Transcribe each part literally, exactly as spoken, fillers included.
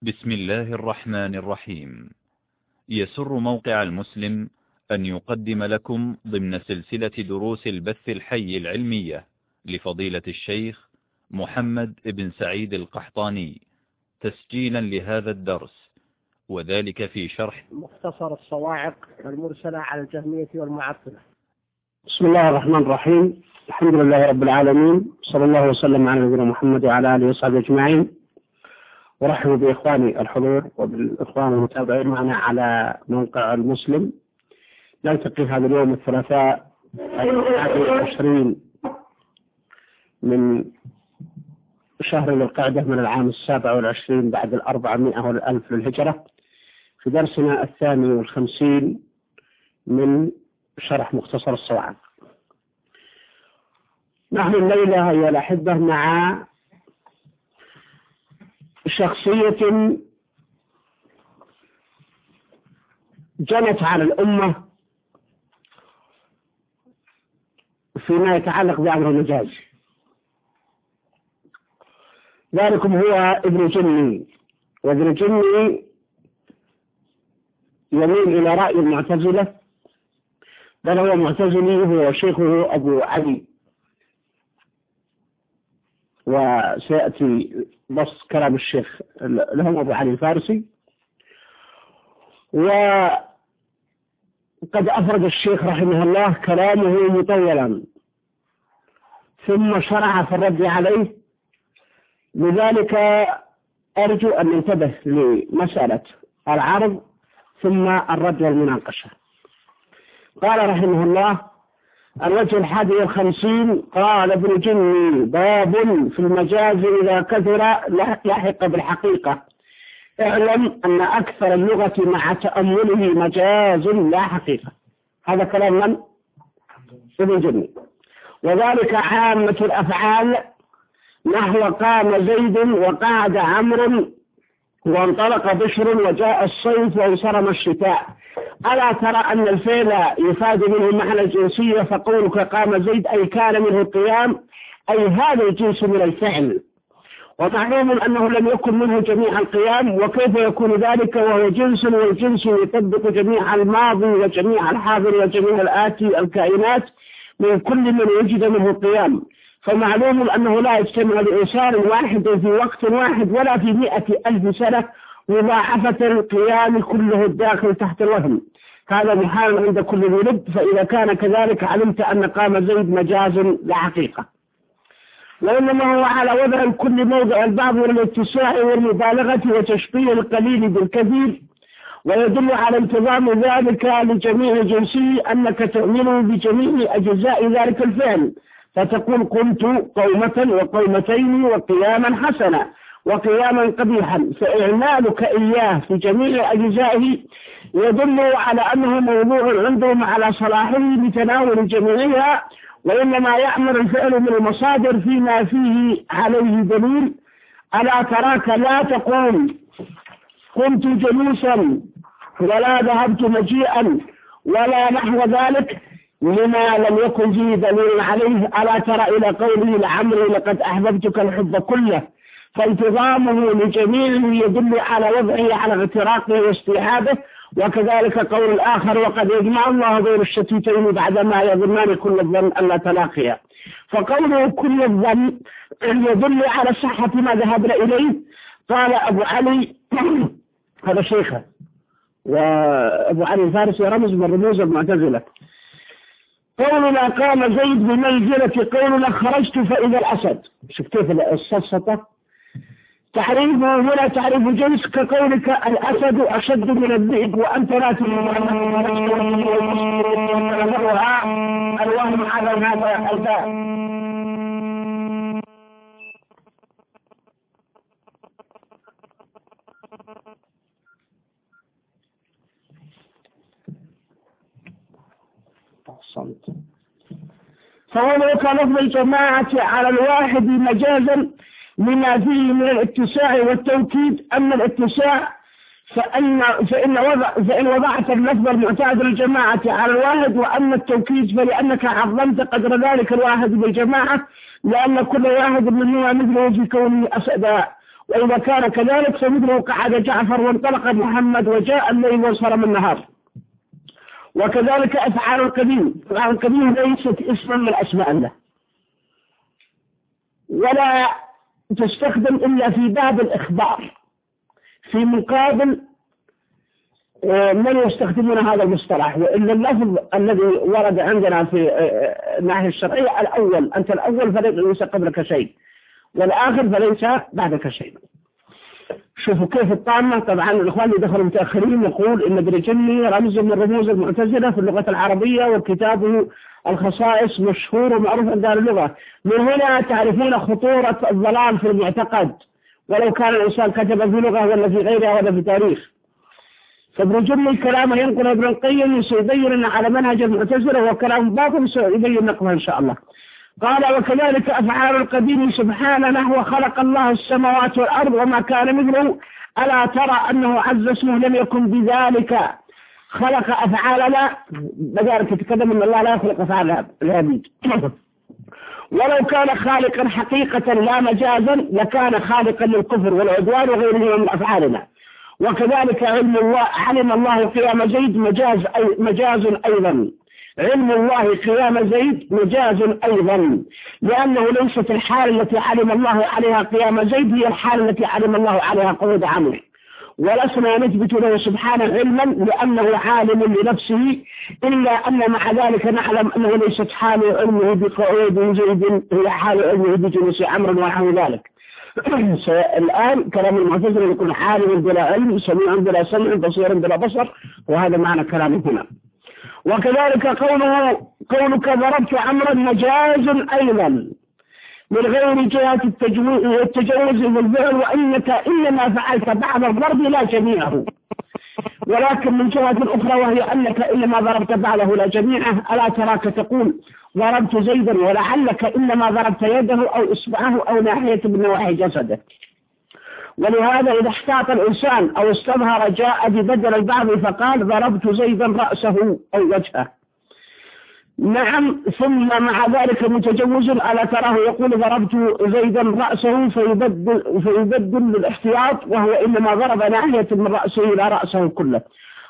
بسم الله الرحمن الرحيم. يسر موقع المسلم أن يقدم لكم ضمن سلسلة دروس البث الحي العلمية لفضيلة الشيخ محمد بن سعيد القحطاني تسجيلا لهذا الدرس، وذلك في شرح مختصر الصواعق المرسلة على الجهمية والمعطلة. بسم الله الرحمن الرحيم. الحمد لله رب العالمين، صلى الله وسلم على نبينا محمد وعلى آله وصحبه أجمعين. ورحب بإخواني الحضور وبالإخوان المتابعين معنا على موقع المسلم. نلتقي هذا اليوم الثلاثاء الحادي والعشرين من شهر ذي القعدة من العام السابع والعشرين بعد الأربعمائة والألف للهجرة، في درسنا الثاني والخمسين من شرح مختصر الصواعق. نحن الليلة أيها الأحبة مع شخصية جنت على الأمة فيما يتعلق بأمر المجاز. ذلكم هو ابن جني، وابن جني يميل إلى رأي المعتزلة، بل هو معتزلي، هو شيخه أبو علي، وسيأتي بس كلام الشيخ لهم أبو علي الفارسي. وقد أفرد الشيخ رحمه الله كلامه مطولا، ثم شرع في الرد عليه. لذلك أرجو أن ننتبه لمسألة العرض ثم الرد والمناقشة. قال رحمه الله: الوجه الحادي والخمسين. قال ابن جني: باب في المجاز إذا كثر لحق بالحقيقة. اعلم أن أكثر اللغة مع تأمله مجاز لا حقيقة. هذا كلام من؟ ابن جني. وذلك عامة الأفعال، نحو قام زيد وقعد عمرو وانطلق بشر وجاء الصيف وانصرم الشتاء. ألا ترى أن الفعل يفاد منه معنى الجنسية، فقولك قام زيد أي كان منه القيام، أي هذا الجنس من الفعل، ومعلوم أنه لم يكن منه جميع القيام، وكيف يكون ذلك وهو جنس، والجنس يطبق جميع الماضي وجميع الحاضر وجميع الآتي الكائنات من كل من وجد منه القيام. فمعلوم أنه لا يجتمع لإنسان واحد في وقت واحد ولا في مئة ألف سنة مضاعفة القيام كله الداخل تحت الوهم. هذا محال عند كل ذي لب، فإذا كان كذلك علمت أن قام زيد مجاز لا حقيقة، وإنما هو على وضع كل موضع البعض من الاتساع والمبالغة وتشبيه القليل بالكثير، ويدل على انتظام ذلك لجميع جنسه أنك تؤمن بجميع أجزاء ذلك الفعل، فتقول قمت قومة وقومتين وقياما حسنا وقياما قبيحا، فإعمالك إياه في جميع أجزائه يدل على أنه موضوع عندهم على صلاحه لتناول جميعها، وإنما يأمر الفعل من المصادر فيما فيه عليه دليل. ألا تراك لا تقول كنت جلوسا ولا ذهبت مجيئا ولا نحو ذلك لما لم يكن فيه دليل عليه. ألا ترى إلى قوله لعمري لقد أحببتك الحب كله، فانتظامه لجميعه يدل على وضعه على اغتراقه واستيعابه. وكذلك قول الآخر: وقد يجمع الله بين الشتيتين بعدما يظنان كل الظن ألا تلاقيا. فقوله كل الظن يدل على صحة ما ذهبنا إليه. قال أبو علي هذا شيخه، وأبو علي الفارسي رمز من رموز المعتزلة: قولنا قام زيد بمنزلة قولنا خرجت فإذا الأسد. شوف كيف السلسطة، تعريفه هنا تعريف جنس، كقولك الأسد أشد من الذئب وأنت لا تنظرها الوهم على هذا الباب. فهو كان لفظ الجماعة على الواحد مجازا لما فيه من الاتساع والتوكيد. أما الاتساع فإن, فإن, وضع فإن وضعت اللفظ المعتاد للجماعة على الواحد، وأما التوكيد فلأنك عظمت قدر ذلك الواحد بالجماعة، لأن كل واحد منهما مثله في كونه أسدا، وإذا كان كذلك فمثله قعد جعفر وانطلق محمد وجاء الليل وانصرم النهار. وكذلك أفعال القديم، أفعال القديم ليست اسما من أسماء الله، ولا تستخدم إلا في باب الإخبار في مقابل من يستخدمون هذا المصطلح. وإلا اللفظ الذي ورد عندنا في الناحية الشرعية الأول، أنت الأول فليس قبلك شيء، والآخر فليس بعدك شيء. شوفوا كيف الطامة. طبعا الإخوان اللي دخلوا متأخرين يقول إن ابن جني رمز من رموز المعتزلة في اللغة العربية، وكتابه الخصائص مشهور ومعروف عند أهل اللغة. من هنا تعرفون خطورة الضلال في المعتقد، ولو كان الإنسان كتب في لغة ولا في غيرها ولا في تاريخ. فابن جني كلامه ينقل ابن القيم سيبين على منهج المعتزلة، وكلام باطل سيبين نقله إن شاء الله. قال وكذلك أفعال القديم سبحانه، وخلق الله السماوات والأرض وما كان مثله، ألا ترى أنه عز اسمه لم يكن بذلك خلق أفعالنا. بذلك يتكلم أن الله لا يخلق أفعال العبيد، ولو كان خالقا حقيقة لا مجازا لكان خالقا للكفر والعدوان وغيره من أفعالنا. وكذلك علم الله، علم الله قيام زيد مجاز أي مجاز أيضا، علم الله قيام زيد مجاز أيضا، لأنه ليست الحال التي علم الله عليها قيام زيد هي الحال التي علم الله عليها قعود عمرو. ولسنا نثبت له سبحانه علما لأنه عالم لنفسه، إلا أن مع ذلك نعلم أنه ليست حال علمه بقعود زيد هي حال علمه بجلوس عمرو ونحو ذلك. الآن كلام المعتزلة يكون عالم بلا علم، سميع بلا سمع، بصير بلا بصر، وهذا معنى كلامه هنا. وكذلك قوله قولك ضربت عمرا مجاز أيضا من غير جهة التجوز بالفعل، وإنك إنما فعلت بعض الضرب لا جميعه، ولكن من جهة أخرى وهي أنك إنما ضربت بعضه لا جميعه. ألا تراك تقول ضربت زيدا، ولعلك إنما ضربت يده أو إصبعه أو ناحية من نواحي جسده. ولهذا إذا احتاط الإنسان أو استظهر جاء ببدل البعض فقال ضربت زيدا رأسه أو وجهه. نعم، ثم مع ذلك متجوز ألا تراه يقول ضربت زيدا رأسه فيبدل, فيبدل الاحتياط، وهو إنما ضرب ناحية من رأسه إلى رأسه كله.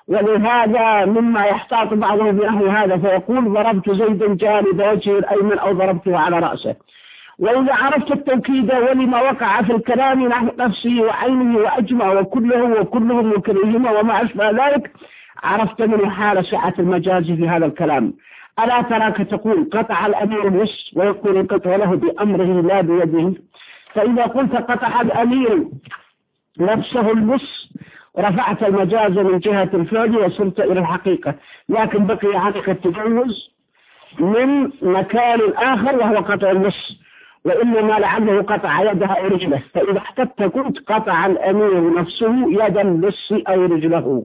ولهذا مما يحتاط بعضهم بنحو هذا فيقول ضربت زيدا جانب وجهه الأيمن أو ضربته على رأسه. وإذا عرفت التوكيد ولما وقع في الكلام نحو نفسه وعينه وأجمع وكله وكلهم وكلهما وما أشبه ذلك، عرفت من حال سعة المجاز في هذا الكلام. ألا تراك تقول قطع الأمير الوس، ويقول القطع له بأمره لا بيده. فإذا قلت قطع الأمير نفسه الوس رفعت المجاز من جهة الفعل وصلت إلى الحقيقة، لكن بقي عليك التجوز من مكان آخر وهو قطع الوس، وإنما لعله قطع يدها أو رجله. فإذا احتبت قلت قطع الأمير نفسه يد اللص أو رجله.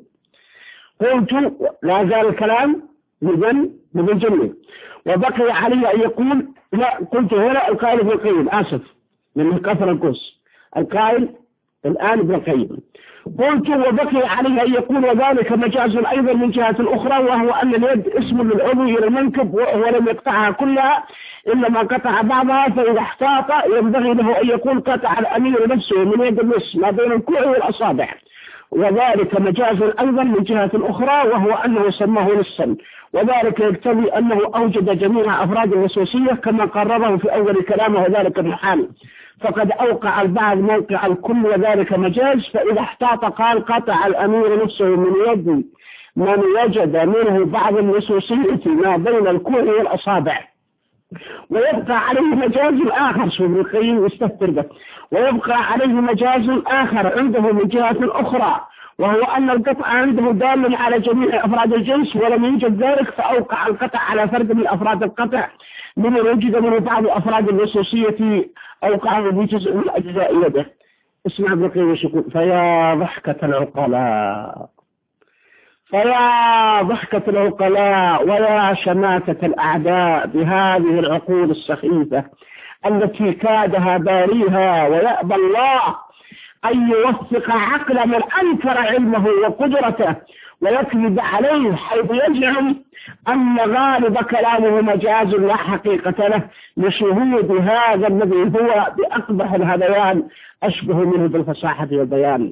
قلت لا زال الكلام مبن مبن جميل. وبقي علي أن يقول لا، قلت هنا القائل ابن القيم، آسف من كثر القص، القائل الآن ابن القيم. قلت وبقي عليه أن يقول وذلك مجاز أيضا من جهة أخرى، وهو أن اليد اسم للعضو إلى المنكب، وهو لم يقطعها كلها إلا ما قطع بعضها. فإذا احتاط ينبغي له أن يقول قطع الأمير نفسه من يد اللص ما بين الكوع والأصابع، وذلك مجاز أيضا من جهة أخرى، وهو أنه سماه لصا، وذلك يقتضي أنه أوجد جميع أفراد الوسوسية كما قرره في أول كلامه، وذلك المحال. فقد أوقع البعض موقع الكل وذلك مجاز. فإذا احتاط قال قطع الأمير نفسه من يد من وجد منه بعض الوسوسية ما بين الكوع والأصابع. ويبقى عليه مجاز آخر، شوف ابن القيم يستفسر به، ويبقى عليه مجاز آخر عنده من جهة أخرى، وهو أن القطع عنده دال على جميع أفراد الجنس ولم يوجد ذلك، فأوقع القطع على فرد من أفراد القطع لمن وجد منه بعض أفراد الوسوسية أوقعه بجزء من أجزاء يده. اسمع ابن القيم يقول فيا ضحكة العقلاء، فيا ضحكة العقلاء ويا شماتة الأعداء بهذه العقول السخيفة التي كادها باريها ويأبى الله أن يوفق عقل من أنكر علمه وقدرته ويكذب عليه حيث يزعم أن غالب كلامه مجاز لا حقيقة له لشهود هذا الذي هو بأقبح الهذيان أشبه منه بالفصاحة والبيان.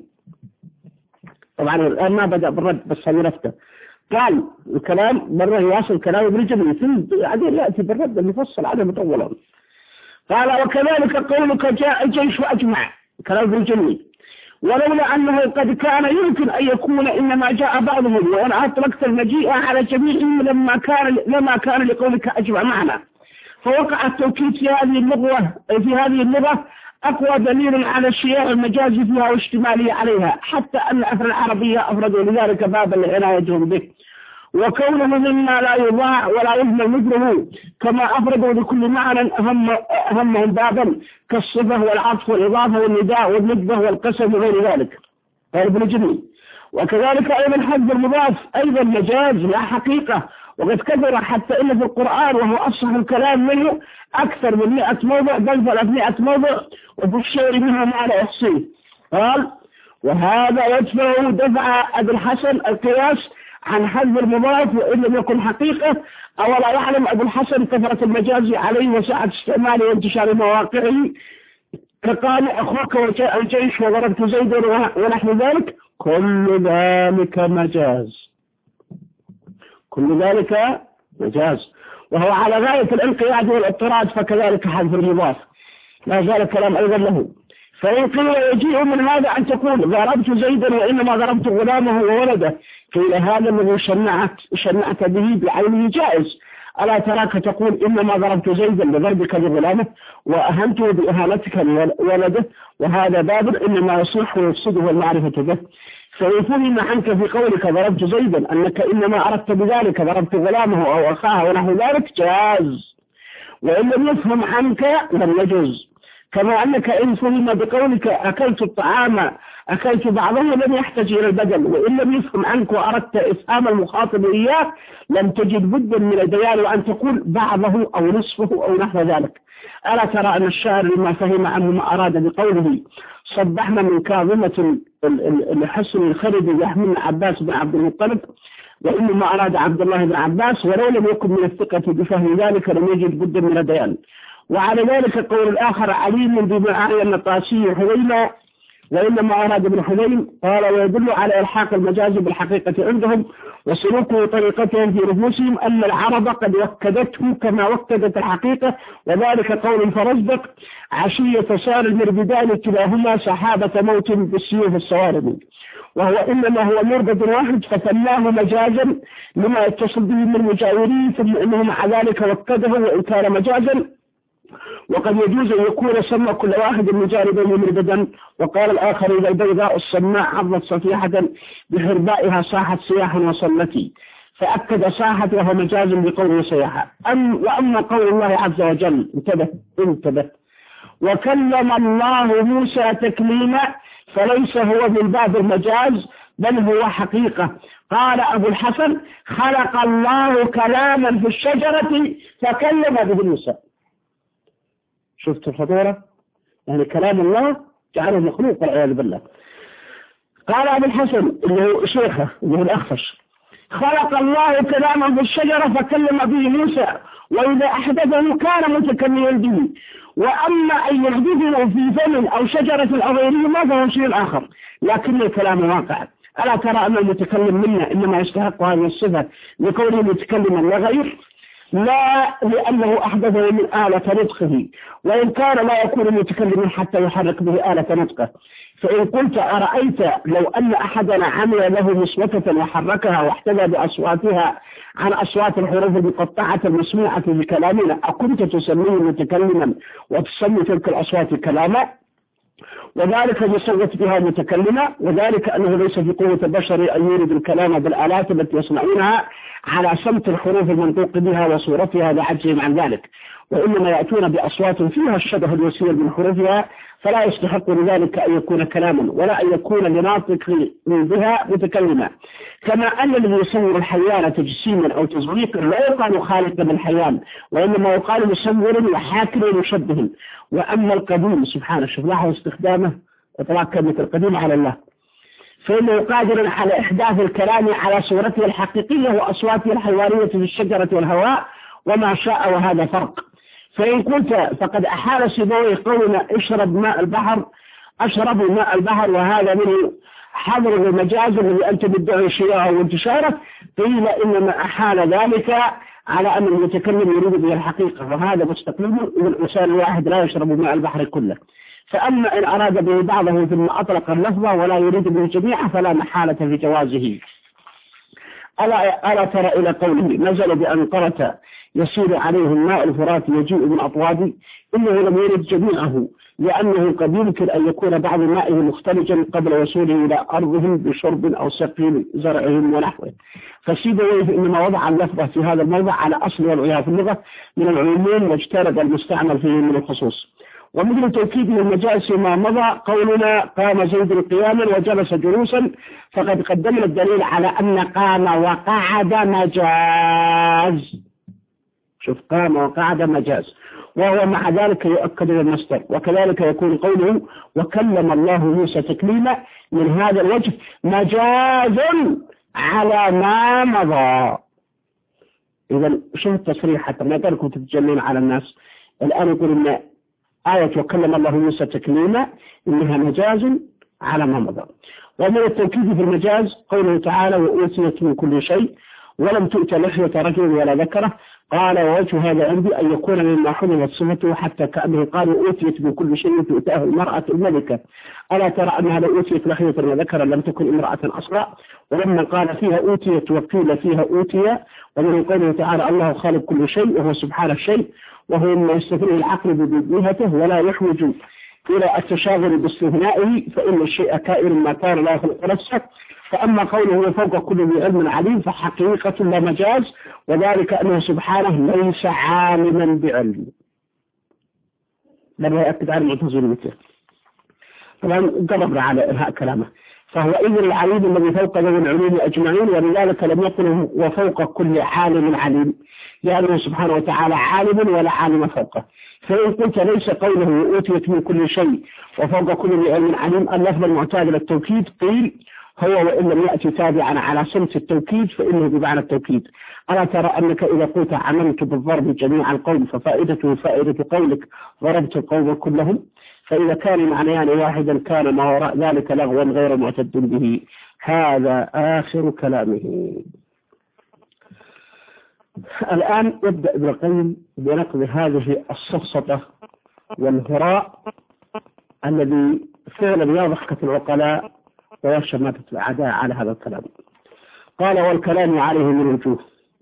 طبعا الآن ما بدأ بالرد بس هنرفته. قال الكلام مرة يواصل كلامه بالجميل ثم بعدين يأتي بالرد المفصل عليه مطولا. قال وكذلك قولك جاء الجيش وأجمع كلام بالجميل ولولا أنه قد كان يمكن أن يكون إنما جاء بعضهم وأنا أطلقت المجيء على جميعهم لما كان لما كان لقولك أجمع معنا فوقع التوكيد في هذه اللغة في هذه اللغة أقوى دليل على الشياع المجازي فيها واشتمالية عليها حتى أن أهل العربية أفردوا لذلك بابا لعنايتهم به وكونه مما لا يضاع ولا يهمل مثله كما أفردوا لكل معنى أهم أهمهم بابا كالصفة والعطف والإضافة والنداء والندبة والقسم وغير ذلك. قال ابن جميل وكذلك أيضا حذف المضاف أيضا مجاز لا حقيقة وقد كثر حتى إن في القرآن وهو أصح الكلام منه أكثر من مئة موضع بل ثلاثمائة موضع وفي الشعر منها ما لا يحصيه. قال وهذا يدفع دفع أبي الحسن القياس عن حذف المضاف وإن لم يكن حقيقة أولا يعلم أبو الحسن كثرة المجاز عليه وسعة استعماله وانتشار مواقعه كقال أخوك وجاء الجيش وضربت زيدا ونحن ذلك كل ذلك مجاز كل ذلك مجاز وهو على غاية الانقياد والاضطراد فكذلك حذف المضاف لا زال كلام أيضا له. فإن قيل يجيء من هذا أن تقول ضربت زيدا وإنما ضربت غلامه وولده قيل هذا الذي شنعت, شنعت به بعينه جائز ألا تراك تقول إنما ضربت زيدا لضربك لغلامه وأهنته بإهانتك لولده وهذا باب إنما يصح ويفسده المعرفة به. فإن فهم عنك في قولك ضربت زيدا أنك إنما أردت بذلك ضربت غلامه أو أخاه ونحو ذلك جاز وإن لم يفهم عنك لم يجوز كما أنك إن فهم بقولك أكلت الطعام أكلت بعضه لم يحتاج إلى البدل وإن لم يفهم عنك وأردت إفهام المخاطب إياه لم تجد بدا من البيان وأن تقول بعضه أو نصفه أو نحو ذلك. ألا ترى أن الشاعر لما فهم عنه ما أراد بقوله صبحنا من كاظمة الحسن الخرد يحمل عباس بن عبد المطلب وإنما أراد عبد الله بن عباس ولو لم يكن من الثقة بفهم ذلك لم يجد بدا من البيان. وعلى ذلك قول الآخر عليم بما أعي النطاسي حذيما وإنما أراد ابن حذيم قال ويدل على إلحاق المجاز بالحقيقة عندهم وسلوكه طريقتهم في نفوسهم أن العرب قد وكدته كما وكدت الحقيقة وذلك قول فرزدق عشية سار المربدان كلاهما سحابة موت بالسيوف الصوارم وهو إنما هو مربد واحد فسماه مجازا لما يتصل به من مجاورين ثم إنه مع ذلك وكده وإن كان مجازا وقد يجوز أن يكون سمى كل واحد من جانبين مربدا. وقال الآخر إذا البيضاء السماء عضت صفيحة بحربائها صاحت سياح وصلتي فأكد صاحت وهو مجاز بقوله سياحة. أم وأما قول الله عز وجل انتبه انتبه وكلم الله موسى تكليما فليس هو من باب المجاز بل هو حقيقة. قال أبو الحسن خلق الله كلاما في الشجرة فكلم به موسى. شفت الخطورة يعني كلام الله جعله مخلوق والعياذ بالله. قال أبو الحسن اللي هو شيخه اللي هو الأخفش خلق الله كلاما في الشجرة فكلم به موسى وإذا أحدثه كان متكلما به وأما أن يحدثه في فم أو شجرة أو غيرهما فهو شيء آخر لكن الكلام واقع. ألا ترى أن المتكلم منا إنما يستحق هذه الصفة لكونه متكلما وغير لا لأنه أحدثه من آلة نطقه وإن كان لا يكون متكلما حتى يحرك به آلة نطقه. فإن قلت أرأيت لو أن أحدنا عمل له مسوكة وحركها واحتذى بأصواتها عن أصوات الحروف المقطعة المسموعة بكلامنا أكنت تسميه متكلما وتسمي تلك الأصوات كلاما وذلك يصوت بها متكلمة وذلك أنه ليس في قوة البشر أن يريد الكلام بالآلات التي يصنعونها على صمت الحروف المنطوق بها وصورتها لعجزهم عن ذلك وإنما يأتون بأصوات فيها الشبه اليسير من حروفها فلا يستحق لذلك أن يكون كلاما ولا أن يكون لناطق بها متكلما. كما أن الذي يصور الحيوان تجسيما أو تزويقا لا يقال خالقا بالحيوان وإنما يقال مصور وحاكم ومشبه. وأما القديم سبحانه شوف لاحظ استخدامه إطلاق كلمة القديم على الله، فإنه قادر على إحداث الكلام على صورته الحقيقية وأصواته الحيوانية في الشجرة والهواء وما شاء، وهذا فرق. فإن قلت فقد أحال سيبويه قولنا اشرب ماء البحر، أشرب ماء البحر، وهذا منه حظر المجاز الذي أنت مدعي شيئا وانتشاره، قيل إنما أحال ذلك على أن المتكلم يريد به الحقيقة، وهذا مستقل، والإنسان الواحد لا يشرب ماء البحر كله. فأما إن أراد به بعضه ثم أطلق اللفظة ولا يريد به جميعا فلا محالة في جوازه. ألا, ألا ترى إلى قوله نزل بأنقرة يسير عليه الماء الفرات يجيء من أطواد، إنه لم يرد جميعه، لأنه قد يمكن أن يكون بعض مائه مختلجا قبل وصوله إلى أرضهم بشرب أو سقي زرعهم ونحوه. فسيبويه إنما وضع اللفظة في هذا الموضع على أصل وضعها في اللغة من العموم، واجترد المستعمل فيه من الخصوص. ومثل توكيده المجاز ما مضى قولنا قام زيد قياما وجلس جلوسا، فقد قدمنا الدليل على أن قام وقعد مجاز. شوف، قام وقعد مجاز، وهو مع ذلك يؤكد بالمصدر. وكذلك يكون قوله وكلم الله موسى تكليما من هذا الوجه مجاز على ما مضى. إذا شوف التصريح حتى ما يقولكم تتجنون على الناس. الآن يقول إن آية وكلم الله موسى تكليما إنها مجاز على ما مضى. ومن التوكيد في المجاز قوله تعالى وأوتيت من كل شيء ولم تؤت لحية رجل ولا ذكره، قال ووجه هذا عندي أن يكون مما حملت صفته، حتى كأنه قال أوتيت من كل شيء تؤتاه المرأة الملكة. ألا ترى أنها لو أوتيت لحية وذكرا لم تكن امرأة أصلا؟ ولما قال فيها أوتيت وقيل فيها أوتي. ومن قوله تعالى الله خالق كل شيء وهو سبحانه الشيء، وهو مما يستثنيه العقل بجهته ولا يحوج إلى التشاغل باستثنائه، فإن الشيء كائن ما كان لا يخلق نفسه. فأما قوله فوق كل ذي علم عليم فحقيقة لا مجاز، وذلك أنه سبحانه ليس عالما بعلم. لما يأكد على المعتزلة طبعا قربنا على إنهاء كلامه. فهو إذن العليم الذي فوق ذوي العلوم أجمعين، ولذلك لم يقل وفوق كل عالم عليم، لأنه سبحانه وتعالى عالم ولا عالم فوقه. فإن قلت ليس قوله أوتيت من كل شيء وفوق كل ذي علم عليم اللفظ المعتاد للتوكيد، قيل هو وإن لم يأتي تابعا على صمت التوكيد فإنه بمعنى التوكيد. ألا ترى أنك إذا قلت عملت بالضرب جميع القوم ففائدته فائدة قولك ضربت القوم كلهم، فإذا كان معنيان واحدا كان ما وراء ذلك لغوا غير معتد به. هذا آخر كلامه. الآن يبدأ ابن القيم بنقد هذه السفسطة والهراء الذي فعلا يضحك العقلاء ويشمت الأعداء على هذا الكلام. قال والكلام عليه من وجوه،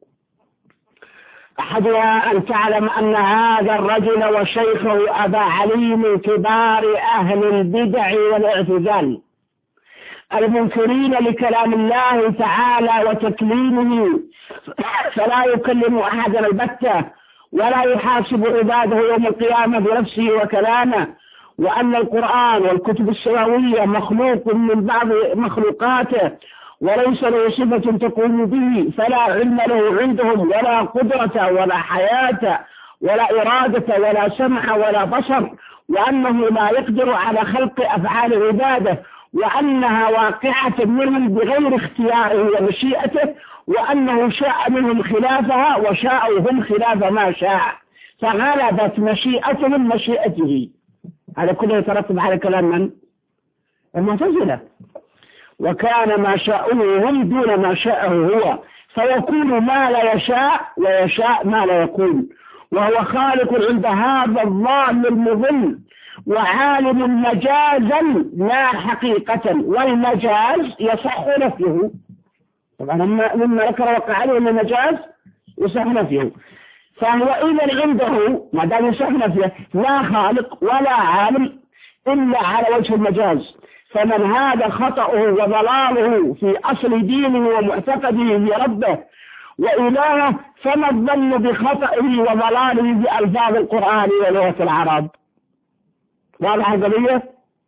أحدها أن تعلم أن هذا الرجل وشيخه أبا علي من كبار أهل البدع والاعتزال المنكرين لكلام الله تعالى وتكليمه، فلا يكلم أحدا البتة ولا يحاسب عباده يوم القيامة بنفسه وكلامه، وأن القرآن والكتب السماوية مخلوق من بعض مخلوقاته وليس له صفة تقوم به، فلا علم له عندهم ولا قدرة ولا حياة ولا إرادة ولا سمع ولا بصر، وأنه لا يقدر على خلق أفعال عباده، وأنها واقعة منهم بغير اختياره ومشيئته، وأنه شاء منهم خلافها وشاءوا هم خلاف ما شاء، فغلبت مشيئتهم مشيئته. هذا كله يترتب على كلام من؟ المعتزلة. وكان ما شاءه هم دون ما شاءه هو، فيكون ما لا يشاء ويشاء ما لا يكون، وهو خالق عند هذا الظالم المضل، وعالم مجازا لا حقيقة، والمجاز يصح نفيه. طبعا مما ذكر وقع عليه أن المجاز يصح نفيه، فهو إذا عنده ما دام يصح نفيه لا خالق ولا عالم إلا على وجه المجاز. فمن هذا خطأه وضلاله في أصل دينه ومعتقده بربه وإلهه، فما الظن بخطئه وضلاله بألفاظ القرآن ولغة العرب؟ واضح القضية؟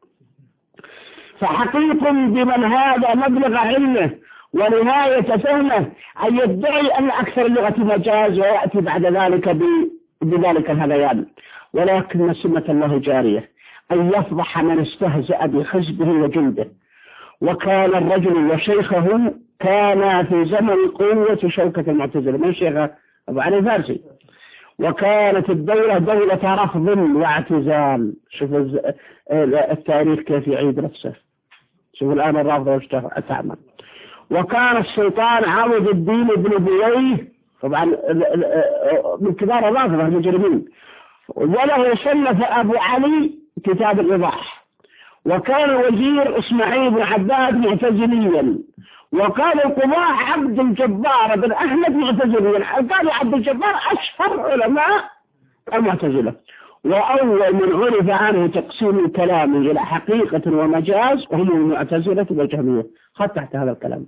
فحقيق بمن هذا مبلغ علمه ونهاية فهمه أن يدعي أن أكثر اللغة مجاز ويأتي بعد ذلك بذلك الهذيان، ولكن سنة الله جارية أن يفضح من استهزأ بحزبه وجنده. وكان الرجل وشيخه كان في زمن قوة شوكة المعتزلة من شيخ أبو علي الفارسي، وكانت الدولة دولة رفض واعتزال. شوف التاريخ كيف يعيد نفسه، شوف الآن الرافضة وش تعمل. وكان السلطان عوض الدين بن بويه طبعا من كبار الرافضة المجرمين، وله صنف أبو علي كتاب الإيضاح. وكان وزير إسماعيل بن عباد معتزليا، وكان القضاء عبد الجبار بن أحمد معتزليا. القاضي عبد الجبار أشهر علماء المعتزلة، وأول من عرف عنه تقسيم الكلام إلى حقيقة ومجاز وهم المعتزلة والجهمية. خد تحت هذا الكلام.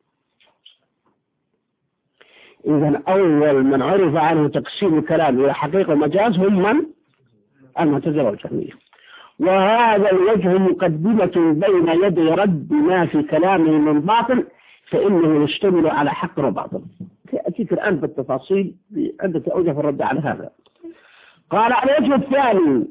إذن أول من عرف عنه تقسيم الكلام إلى حقيقة ومجاز هم من المعتزلة والجهمية. وهذا الوجه مقدمة بين يدي رد ما في كلامه من باطل، فإنه يشتمل على حق وباطل. أتيك الآن بالتفاصيل عندك أوجه الرد على هذا. قال الوجه الثاني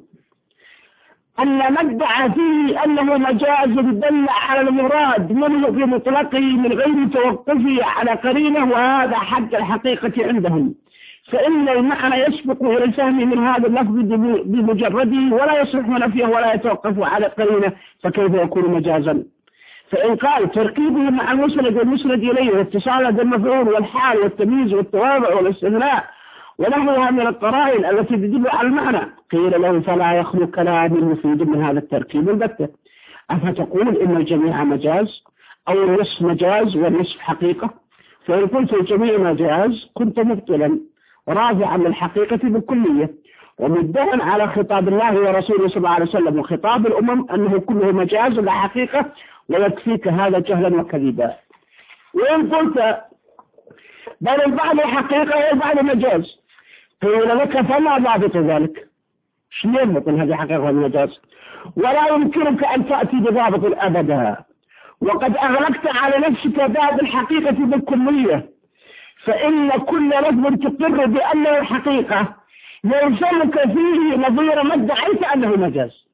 أن ما ادعى فيه أنه مجاز دل على المراد منه في مطلقه من غير توقفه على قرينه، وهذا حد الحقيقة عندهم، فإن المعنى يسبق إلى الفهم من هذا اللفظ بمجرده ولا يصلح نفيه ولا يتوقف على قرينه، فكيف يكون مجازا؟ فإن قال تركيبه مع المسند والمسند إليه واتصاله بالمفعول والحال والتمييز والتوابع والاستثناء ونحوها من القرائن التي تدل على المعنى، قيل له فلا يخلو كلام مفيد من هذا التركيب البتة. أفتقول إن الجميع مجاز أو النصف مجاز والنصف حقيقة؟ فإن قلت الجميع مجاز كنت مبطلا راجعا للحقيقة بالكلية ومدعا على خطاب الله ورسوله صلى الله عليه وسلم وخطاب الأمم أنه كله مجاز لا حقيقة، ويكفيك هذا جهلا وكذبا. وإن قلت بل البعض حقيقة والبعض مجاز، قيل لك فما ضابط ذلك؟ شنو يضبط هذه حقيقة والمجاز؟ ولا يمكنك أن تأتي بضابط أبدا، وقد أغلقت على نفسك باب الحقيقة بالكلية، فإن كل لفظ تقر بأنه الحقيقة يلزمك فيه نظير ما ادعيت أنه مجاز.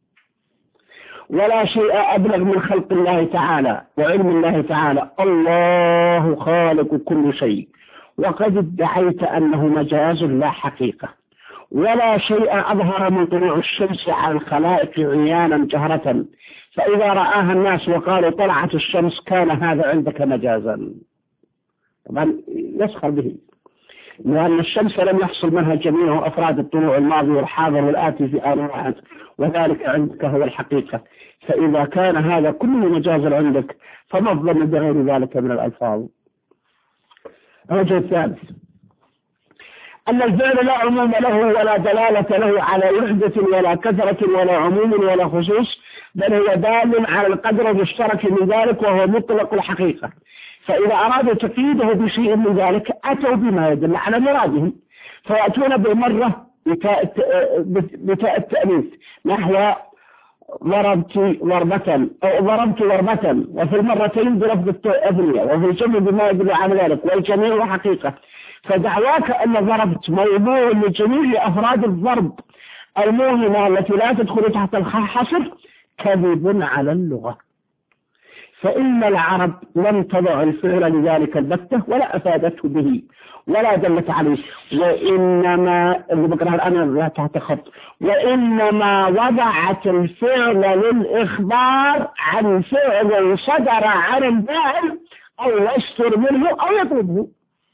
ولا شيء أبلغ من خلق الله تعالى وعلم الله تعالى، الله خالق كل شيء، وقد ادعيت أنه مجاز لا حقيقة. ولا شيء أظهر من طلوع الشمس على الخلائق عيانا جهرة، فإذا رآها الناس وقالوا طلعت الشمس كان هذا عندك مجازا. طبعا يسخر به، لأن الشمس لم يحصل منها جميع أفراد الطلوع الماضي والحاضر والآتي في آن واحد، وذلك عندك هو الحقيقة. فإذا كان هذا كله مجازا عندك فما الظن بغير ذلك من الألفاظ. الوجه الثالث أن الفعل لا عموم له ولا دلالة له على وحدة ولا كثرة ولا عموم ولا خصوص، بل هو دال على القدر المشترك من ذلك وهو مطلق الحقيقة. فإذا أرادوا تقييده بشيء من ذلك أتوا بما يدل على مرادهم، فيأتون بالمرة بتاء التأنيث نحو ضربت ضربة أو ضربت ضربة، وفي المرتين بلفظ التأذية، وفي الجمع بما يدل على ذلك، والجميع حقيقة. فدعواك أن ضربت موضوع لجميع أفراد الضرب الموهمة التي لا تدخل تحت الحصر كذب على اللغة، فإن العرب لم تضع الفعل لذلك البتة ولا أفادته به ولا دلت عليه، وإنما اللي بقرأ الآن لا تحت خط، وإنما وضعت الفعل للإخبار عن فعل صدر عن الفاعل أو يستر منه أو يطلبه.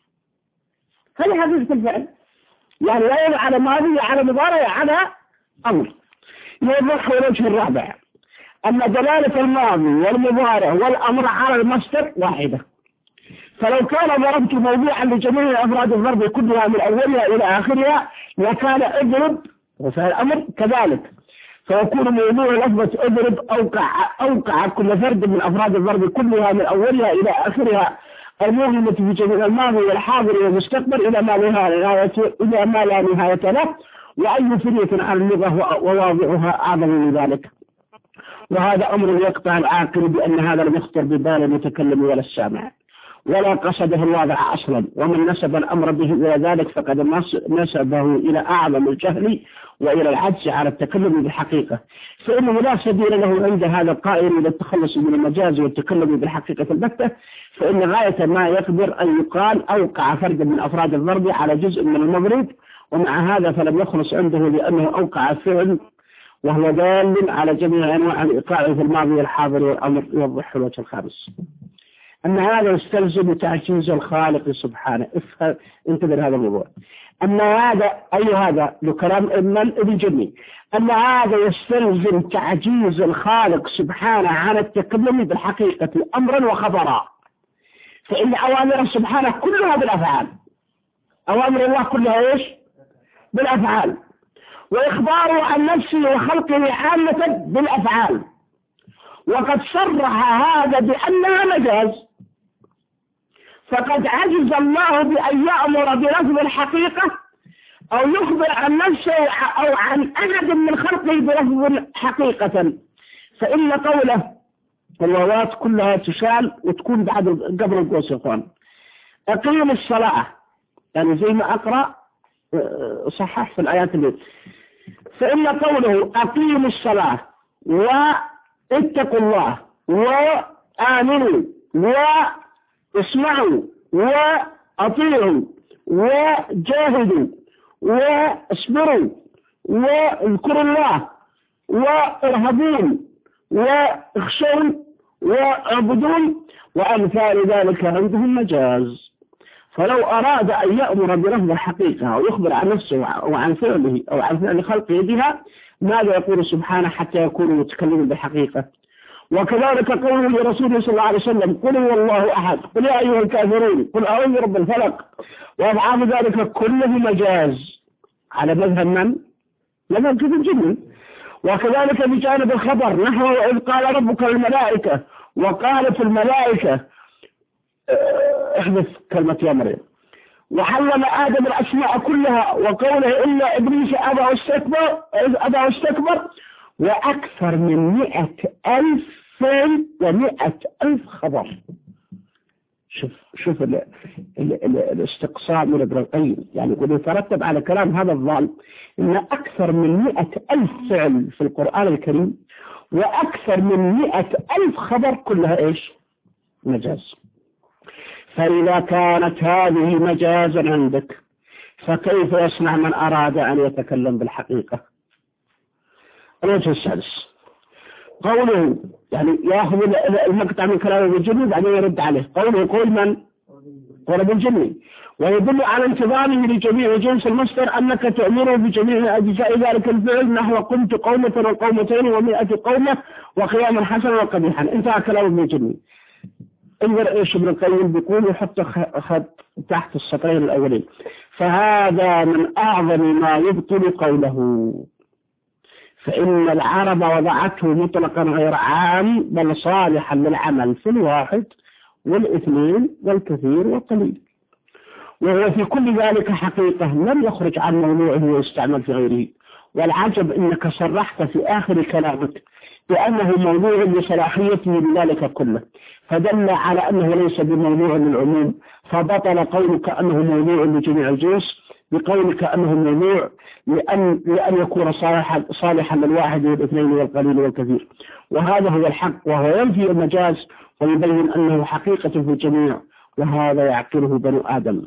هذه حقيقة الفعل، يعني لا يدل على ماضي على مضارع على أمر. يوضح الوجه الرابع أن دلالة الماضي والمضارع والأمر على المصدر واحدة، فلو كان ضربت موضوعا لجميع أفراد الضرب كلها من أولها إلى آخرها لكان اضرب وفعل الأمر كذلك، فيكون موضوع لفظة اضرب أوقع, أوقع كل فرد من أفراد الضرب كلها من أولها إلى آخرها الموهمة في جميع الماضي والحاضر والمستقبل إلى ما لا نهاية إلى ما لا نهاية له، وأي فرية على اللغة وواضعها أعظم من ذلك. وهذا أمر يقطع العاقل بأن هذا لم يخطر ببال المتكلم ولا السامع. ولا قصده الواضع أصلا، ومن نسب الأمر به إلى ذلك فقد نسبه إلى أعظم الجهل وإلى العجز على التكلم بالحقيقة، فإنه لا سبيل له عند هذا القائل إلى التخلص من المجاز والتكلم بالحقيقة البتة، فإن غاية ما يقدر أن يقال أوقع فرد من أفراد الضرب على جزء من المضروب، ومع هذا فلم يخلص عنده لأنه أوقع فعل وهو دال على جميع أنواع الإيقاع في الماضي والحاضر والأمر. يوضح الوجه الخامس أن هذا يستلزم تعجيز الخالق سبحانه. افهم انتبه هذا الموضوع، أن هذا أي هذا لكلام ابن الجني، أن هذا يستلزم تعجيز الخالق سبحانه عن التكلم بالحقيقة أمرا وخبرا، فإن أوامر سبحانه كلها بالأفعال، أوامر الله كلها إيش؟ بالأفعال، وإخباره عن نفسه وخلقه عامة بالأفعال، وقد صرح هذا بأنها مجاز، فقد عجز الله بأن يأمر بلفظ الحقيقة أو يخبر عن نفسه أو عن أحد من خلقه بلفظ حقيقة، فإن قوله الواوات كلها تشال وتكون بعد قبل القوس يا اخوان. أقيم الصلاة يعني زي ما أقرأ صحح في الآيات اللي، فإن قوله أقيم الصلاة واتقوا الله وآمنوا واسمعوا وأطيعوا وجاهدوا واصبروا واذكروا الله وارهبون واخشون واعبدون وأمثال ذلك عندهم مجاز. فلو أراد أن يأمر بلفظ الحقيقة أو يخبر عن نفسه وعن فعله أو عن فعل خلقه بها ماذا يقول سبحانه حتى يكون متكلما بالحقيقة؟ وكذلك قوله لرسوله صلى الله عليه وسلم قل هو الله أحد قل يا أيها الكافرون قل أعوذ برب الفلق، وأفعال ذلك كله مجاز على مذهب من؟ مذهب كتب الجن. وكذلك بجانب الخبر نحو إذ قال ربك للملائكة وقالت الملائكة احذف كلمة يا مريم وعلم آدم الأسماء كلها، وقوله إلا إبليس أبى واستكبر أبى واستكبر، وأكثر من مئة ألف فعل ومئة ألف خبر. شوف شوف ال ال ال الاستقصاء من ابن القيم، يعني يقول يترتب على كلام هذا الظالم إن أكثر من مئة ألف فعل في القرآن الكريم وأكثر من مئة ألف خبر كلها إيش؟ مجاز. فإذا كانت هذه مجازا عندك فكيف يصنع من أراد أن يتكلم بالحقيقة؟ الوجه السادس قوله يعني يأخذ المقطع من كلام ابن الجني بعدين يرد عليه. قوله قول من؟ قول ابن الجني، ويدل على انتظامه لجميع جنس المصدر أنك تأمره بجميع أجزاء ذلك الفعل نحو قمت قومة وقومتين ومئة قومة وقياما حسنا وقبيحا. انتهى كلام ابن الجني. انظر ايش ابن القيم بيقول وحط خط تحت السطرين الأولين، فهذا من أعظم ما يبطل قوله، فإن العرب وضعته مطلقا غير عام بل صالحا للعمل في الواحد والاثنين والكثير والقليل، وهو في كل ذلك حقيقة لم يخرج عن موضوعه ويستعمل في غيره. والعجب إنك صرحت في آخر كلامك بأنه موضوع لصلاحيته لذلك كله، فدل على أنه ليس بموضوع للعموم، فبطل قولك أنه موضوع لجميع الجنس بقولك أنه موضوع لأن, لأن يكون صالحا, صالحا للواحد والاثنين والقليل والكثير، وهذا هو الحق، وهو ينفي المجاز ويبين أنه حقيقة في الجميع، وهذا يعقله بنو آدم.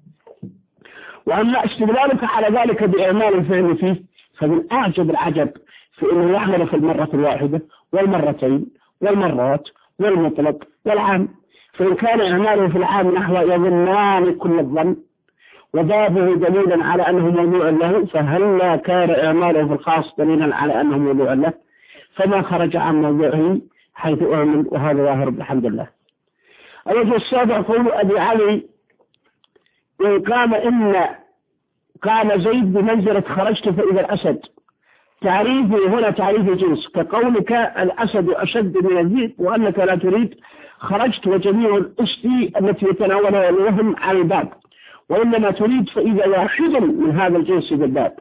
وأما استدلالك على ذلك بإعمال الفعل فيه فمن أعجب العجب في أنه يعمل في المرة الواحدة والمرتين والمرات والمطلق والعام، فإن كان إعماله في العام نحو يظنان كل الظن وبابه دليلا على أنه موضوع له، فهلا كان إعماله في الخاص دليلا على أنه موضوع له، فما خرج عن موضوعه حيث أعمل، وهذا ظاهر بحمد الله. الوجه السابع قول أبي علي إن قام إن قام زيد بمنزلة خرجت فإذا الأسد، تعريفه هنا تعريف جنس كقولك الأسد أشد من الذئب وأنك لا تريد خرجت وجميع الأسد التي يتناولها الوهم على الباب، وإنما تريد فإذا واحد من هذا الجنس بالباب،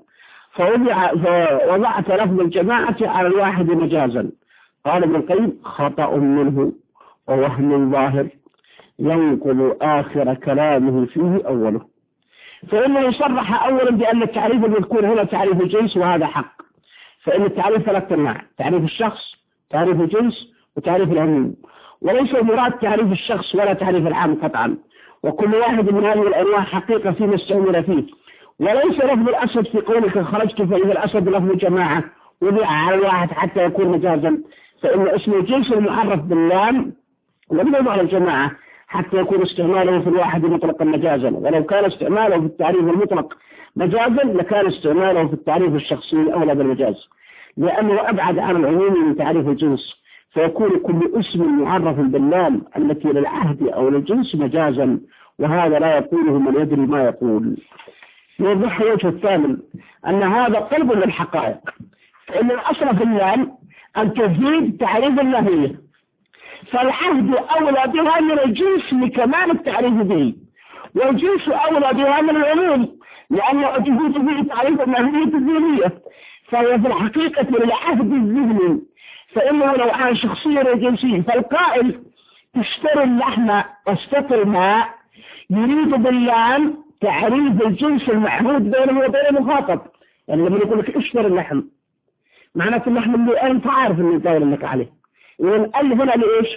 فوضعت لفظ الجماعة على الواحد مجازا. قال ابن القيم خطأ منه ووهم ظاهر، ينقل آخر كلامه فيه أوله. فإنه صرح أولا بأن التعريف المذكور هنا تعريف الجنس، وهذا حق، فإن التعريف ثلاثة أنواع: تعريف الشخص، تعريف الجنس، وتعريف العموم، وليس المراد تعريف الشخص ولا تعريف العام قطعا، وكل واحد من هذه الأنواع حقيقة فيما استعمل فيه. وليس لفظ الأسد في قولك خرجت فإذا الأسد لفظ جماعة وضع على الواحد حتى يكون مجازا، فإن اسم الجنس المعرف باللام لم يوضع على الجماعة حتى يكون استعماله في الواحد مطلقا مجازا، ولو كان استعماله في التعريف المطلق مجازا لكان استعماله في التعريف الشخصي أولى بالمجاز، لأنه أبعد عن العموم من تعريف الجنس، فيكون كل اسم معرف باللام التي للعهد أو للجنس مجازا، وهذا لا يقوله من يدري ما يقول. يوضح الوجه الثامن أن هذا قلب للحقائق، فإن الأصل في اللام أن تفيد تعريف النهية، فالعهد أولى بها من الجنس لكمال التعريف به، والجنس أولى بها من العموم لأنه تفيد به تعريف النهية الذهنية، فهي في الحقيقة للعهد الذهني، فإنه نوعان شخصي وجنسي. فالقائل اشتري اللحم واستقي الماء يريد باللام تعريف الجنس المعهود بينه وبين المخاطب، يعني لما يقول لك اشتري اللحم معناته اللحم اللي أنت عارف إنه داير لك عليه، والألف هنا لإيش؟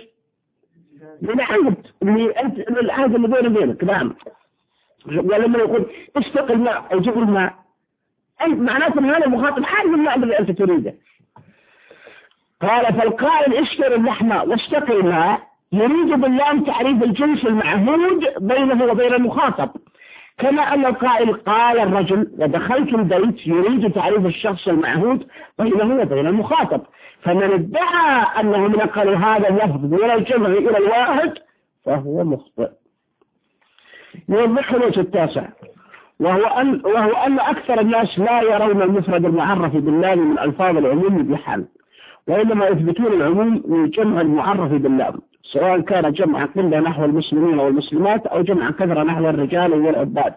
للعهد اللي أنت العهد اللي بينه وبينك. نعم. ولما يقول استقي الماء أو جيب الماء أنت معناته إن هذا المخاطب عارف الماء اللي أنت تريده. قال فالقائل اشتري اللحم واستقي الماء يريد باللام تعريف الجنس المعهود بينه وبين المخاطب، كما أن القائل قال الرجل ودخلت البيت يريد تعريف الشخص المعهود بينه وبين المخاطب، فمن ادعى أنه نقل هذا اللفظ من الجمع إلى الواحد فهو مخطئ. يوضح الوجه التاسع وهو أن, وهو أن أكثر الناس لا يرون المفرد المعرف باللام من ألفاظ العموم بحال، وإنما يثبتون العموم من جمع المعرف باللام، سواء كان جمع قلة نحو المسلمين والمسلمات أو جمع كثرة نحو الرجال والعباد،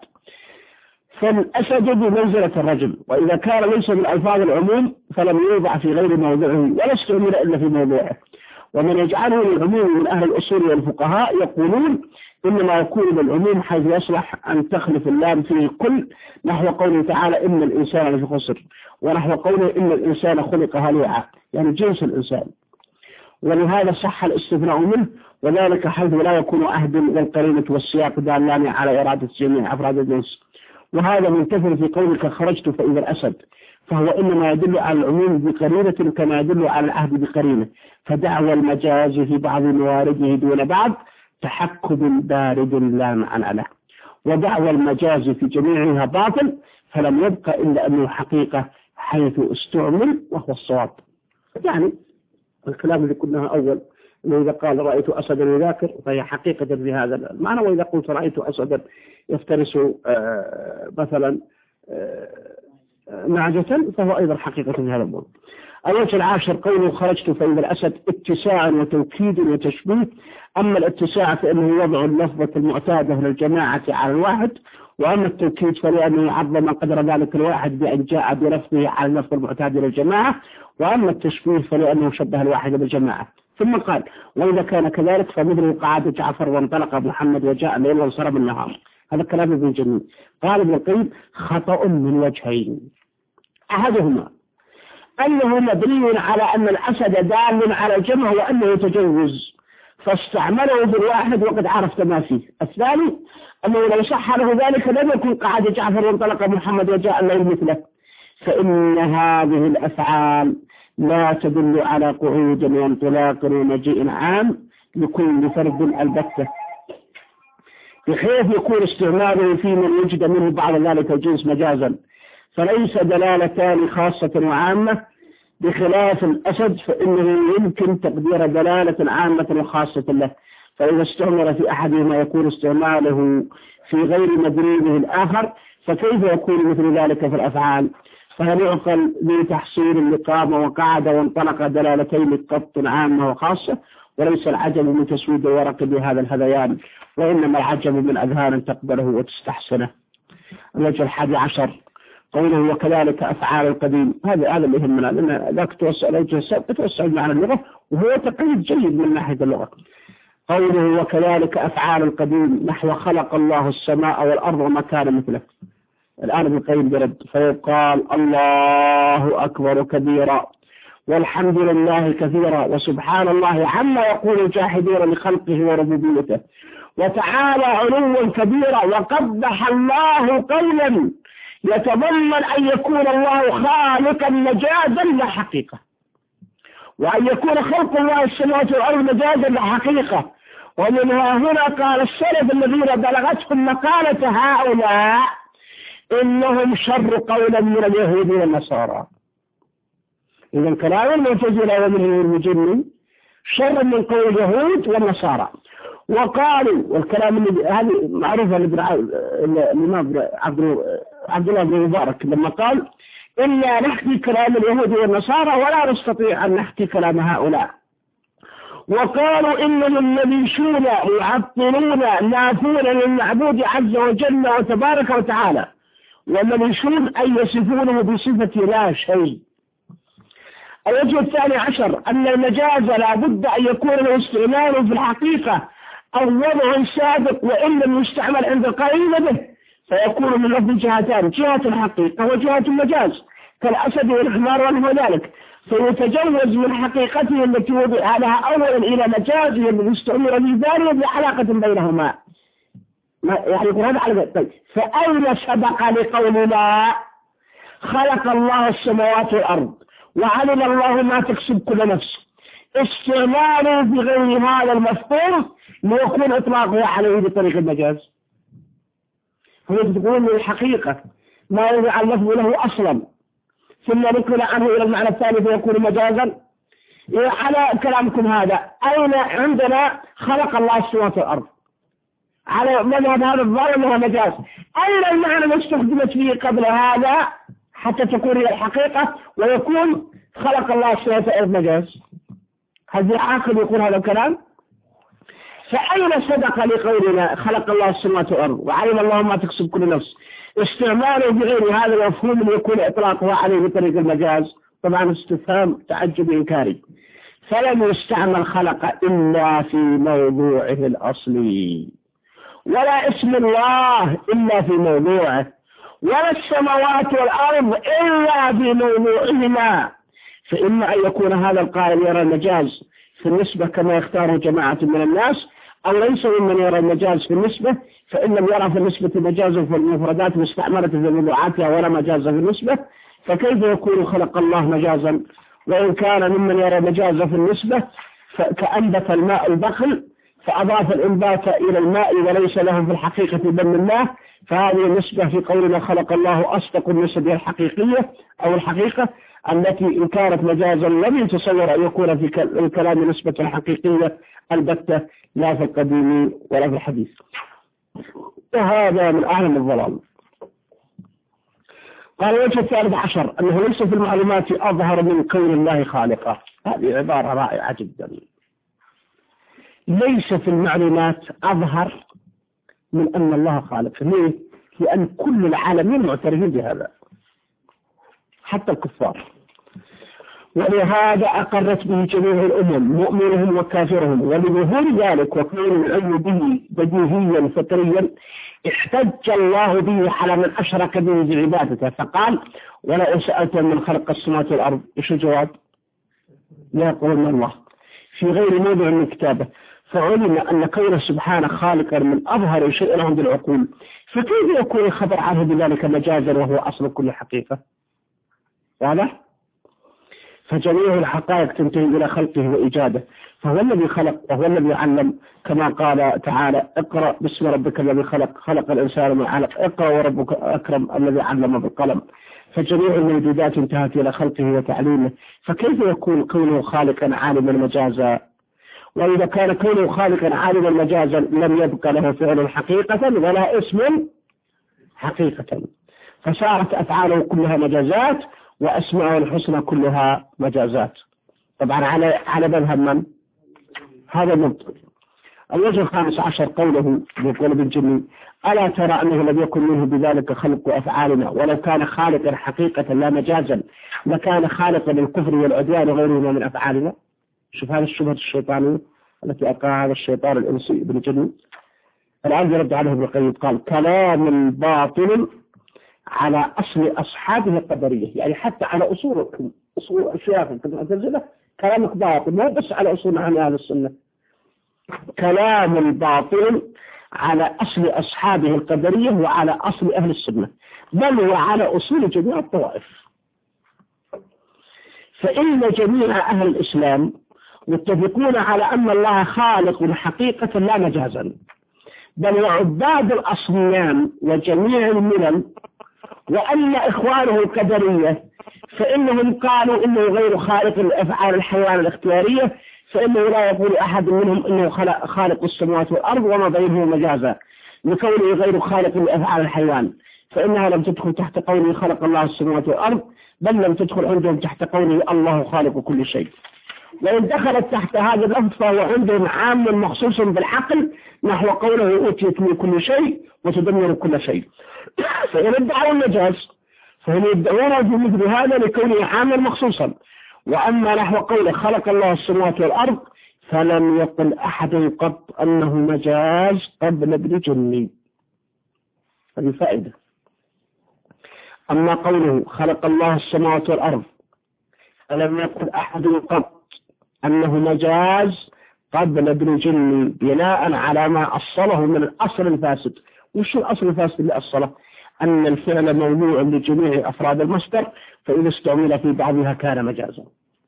فالأسد بمنزلة الرجل، وإذا كان ليس من ألفاظ العموم فلم يوضع في غير موضعه ولا استعمل إلا في موضوعه. ومن يجعله للعموم من أهل الأصول والفقهاء يقولون إنما يكون بالعموم حيث يصلح أن تخلف اللام فيه كل، نحو قوله تعالى إن الإنسان لفي خسر، ونحو قوله إن الإنسان خلق هلوعا، يعني جنس الإنسان، ولهذا صح الاستثناء منه، وذلك حيث لا يكون عهد والقرينة والسياق دالان على إرادة جميع أفراد الجنس. وهذا منتفر في قولك خرجت فإذا الأسد، فهو إنما يدل على العموم بقرينة كما يدل على العهد بقرينة، فدعوى المجاز في بعض موارده دون بعض تحكم بارد لا معنى له، ودعوى المجاز في جميعها باطل، فلم يبقى إلا أنه حقيقة حيث استعمل وهو الصواب. يعني الكلام اللي قلناه أول إنه إذا قال رأيت أسدا يذاكر فهي حقيقة بهذا المعنى، وإذا قلت رأيت أسدا يفترس آه مثلا آه معجة فهو أيضا حقيقة بهذا المعنى. الوجه العاشر قوله خرجت فإذا الأسد اتساع وتوكيد وتشبيه. أما الاتساع فإنه وضع اللفظة المعتادة للجماعة على الواحد، وأما التوكيد فلأنه عظم قدر ذلك الواحد بأن جاء بلفظه على اللفظ المعتاد للجماعة، وأما التشبيه فلأنه شبه الواحد بالجماعة. ثم قال وإذا كان كذلك فمثل قعد جعفر وانطلق محمد وجاء الليل وانصرم النهار. هذا كلام ابن جميل. قال ابن القيم خطأ من وجهين: أحدهما أنه مبني على أن الأسد دال على الجمع وأنه يتجوز فاستعمله بالواحد وقد عرفت ما فيه. الثاني أنه لو صح له ذلك لم يكن قعد جعفر وانطلق محمد وجاء الليل مثله، فإن هذه الأفعال لا تدل على قعود وانطلاق ومجيء عام لكل فرد البتة، بحيث يكون استعماله في من وجد منه بعض ذلك الجنس مجازا، فليس دلالتان خاصة وعامة، بخلاف الأسد فإنه يمكن تقدير دلالة عامة وخاصة له، فإذا استعمل في أحدهما يكون استعماله في غير مدلوله الآخر، فكيف يكون مثل ذلك في الأفعال؟ فهل يعقل لتحصيل الإقامة وقعد وانطلق دلالتين قط عامة وخاصة؟ وليس العجب من تسويد الورق بهذا الهذيان، وإنما العجب من أذهان تقبله وتستحسنه. الوجه الحادي عشر قوله وكذلك أفعال القديم. هذا هذا اللي يهمنا، لأن ذاك توسع الوجه السابق توسع معنى اللغة، وهو تقييد جيد من ناحية اللغة. قوله وكذلك أفعال القديم نحو خلق الله السماء والأرض وما كان مثله. الآن ابن القيم برد فيقال الله أكبر كبيرا والحمد لله كثيرا وسبحان الله عما يقول الجاحدون لخلقه وربوبيته وتعالى علوا كبيرا. وقبح الله قولا يتضمن أن يكون الله خالقا مجازا لا حقيقة، وأن يكون خلق الله السماوات والأرض مجازا لا حقيقة. ومنها هنا قال السلف الذين بلغتهم مقالة هؤلاء إنهم شر قولا من اليهود والنصارى. إذا كلام المعتزلة ومنهم المجن شر من قول اليهود والنصارى. وقالوا والكلام اللي هذه معروفة للإمام عبد الله بن مبارك لما قال إلا نحكي كلام اليهود والنصارى ولا نستطيع أن نحكي كلام هؤلاء. وقالوا إنهم نبيشون يعطلون نافون للمعبود عز وجل وتبارك وتعالى، والنبيشون أن يصفونه بصفة لا شيء. الوجه الثاني عشر أن المجاز لا بد أن يكون له استعمال في الحقيقة أو وضع سابق، وإن لم يستعمل عند القائل به فيكون من لفظ جهتان، جهة الحقيقة وجهة المجاز كالأسد والحمار ونحو ذلك، فيتجوز من حقيقته التي وضع لها أولا إلى مجازه الذي استعمل في ذلك بعلاقة بينهما. يعني يقول هذا على طيب. فأين سبق لقولنا خلق الله السماوات والأرض وعلم الله ما تكسب كل نفس استعماله بغير هذا المفهوم ليكون إطلاقه عليه بطريق المجاز؟ هو تقول من الحقيقة ما يوضع اللفظ له أصلا ثم نقل عنه إلى المعنى الثاني فيكون مجازا. على كلامكم هذا أين عندنا خلق الله السماوات والأرض على مذهب هذا الظاهر أنها مجاز؟ أين المعنى ما استخدمت فيه قبل هذا حتى تكون هي الحقيقة ويكون خلق الله السماوات والأرض مجاز؟ هل عاقل يقول هذا الكلام؟ فأين صدق لقولنا خلق الله السماوات والأرض وعلم الله ما تكسب كل نفس استعماله بغير هذا المفهوم يكون إطلاقه عليه بطريق المجاز؟ طبعا استفهام تعجب إنكاري. فلم يستعمل خلق إلا في موضوعه الأصلي، ولا اسم الله إلا في موضوعه، ولا السماوات والأرض إلا في موضوعهما. فإما أن يكون هذا القائل يرى المجاز في النسبة كما يختاره جماعة من الناس، أو ليس ممن يرى المجاز في النسبة، فإن لم يرى في النسبة مجازا في المفردات مستعملة في موضوعاتها ولا مجاز في النسبة، فكيف يكون خلق الله مجازا؟ وإن كان ممن يرى مجازا في النسبة كأنبت الماء البخل فأضاف الإنبات إلى الماء وليس له في الحقيقة دم الله، فهذه النسبة في قولنا خلق الله أصدق النسب الحقيقية أو الحقيقة التي إن كانت مجازا لم يتصور أن يكون في الكلام نسبة حقيقية البتة لا في القديم ولا في الحديث. وهذا من أعلم الضلال. قال الوجه الثالث عشر أنه ليس في المعلومات أظهر من كون الله خالقا. هذه عبارة رائعة جدا. ليس في المعلومات أظهر من أن الله خالق. ليه؟ لأن كل العالمين معترفين بهذا حتى الكفار، ولهذا أقرت به جميع الأمم مؤمنهم وكافرهم. ولظهور ذلك وكون العلم به بديهيا فطريا احتج الله به على من أشرك به بعبادته فقال ولا سألت من خلق السماوات والأرض. إيش الجواب؟ لا يقولون الله في غير موضع من كتابه. فعلم أن كونه سبحانه خالقا من أظهر شيء عند العقول، فكيف يكون الخبر عنه بذلك مجازا وهو أصل كل حقيقة؟ واضح؟ فجميع الحقائق تنتهي إلى خلقه وإيجاده، فهو الذي خلق وهو الذي علم كما قال تعالى اقرأ باسم ربك الذي خلق خلق الإنسان من علق اقرأ وربك أكرم الذي علم بالقلم. فجميع الموجودات انتهت إلى خلقه وتعليمه، فكيف يكون كونه خالقا عالما مجازا؟ وإذا كان كونه خالقا عالما مجازا لم يبقى له فعل حقيقة ولا اسم حقيقة، فصارت أفعاله كلها مجازات وأسماءه الحسنى كلها مجازات. طبعا على على مذهب من؟ هذا المنطق. الوجه الخامس عشر قوله يقول ابن جني ألا ترى أنه لم يكن منه بذلك خلق أفعالنا، ولو كان خالقا حقيقة لا مجازا لكان خالقا للكفر والعدوان وغيرهما من أفعالنا. شوف هذا الشبهة الشيطانية التي ألقاها هذا الشيطان الإنسي ابن جنود. الآن يرد عليه ابن القيم قال كلام باطل على أصل أصحابه القدرية، يعني حتى على أصول أصول الشيخ المعتزلة كلامك باطل، مو بس على أصول عن أهل السنة. كلام باطل على أصل أصحابه القدرية وعلى أصل أهل السنة، بل وعلى أصول جميع الطوائف. فإن جميع أهل الإسلام متفقون على أن الله خالق حقيقة لا مجازا، بل وعباد الأصنام وجميع الملل، وأن إخوانه القدرية فإنهم قالوا إنه غير خالق الأفعال الحيوان الاختيارية، فإنه لا يقول أحد منهم إنه خالق السماوات والأرض وما بينه مجازا لكونه غير خالق الأفعال الحيوان، فإنها لم تدخل تحت قوله خلق الله السماوات والأرض، بل لم تدخل عندهم تحت قوله الله خالق كل شيء. وإن دخلت تحت هذا اللفظ فهو عندهم عام مخصوص بالعقل نحو قوله أوتيت من كل شيء وتدمر كل شيء. فإن ادعوا المجاز فهم يدعون بمثل هذا لكونه عاما مخصوصا. وأما نحو قوله خلق الله السماوات والأرض فلم يقل أحد قط أنه مجاز قبل ابن جني. هذه فائدة. أما قوله خلق الله السماوات والأرض فلم يقل أحد قط أنه مجاز قبل ابن جني بناء على ما أصله من الأصل الفاسد. وش الأصل الفاسد اللي أصله؟ أن الفعل موضوع لجميع أفراد المصدر، فإذا استعمل في بعضها كان مجازا.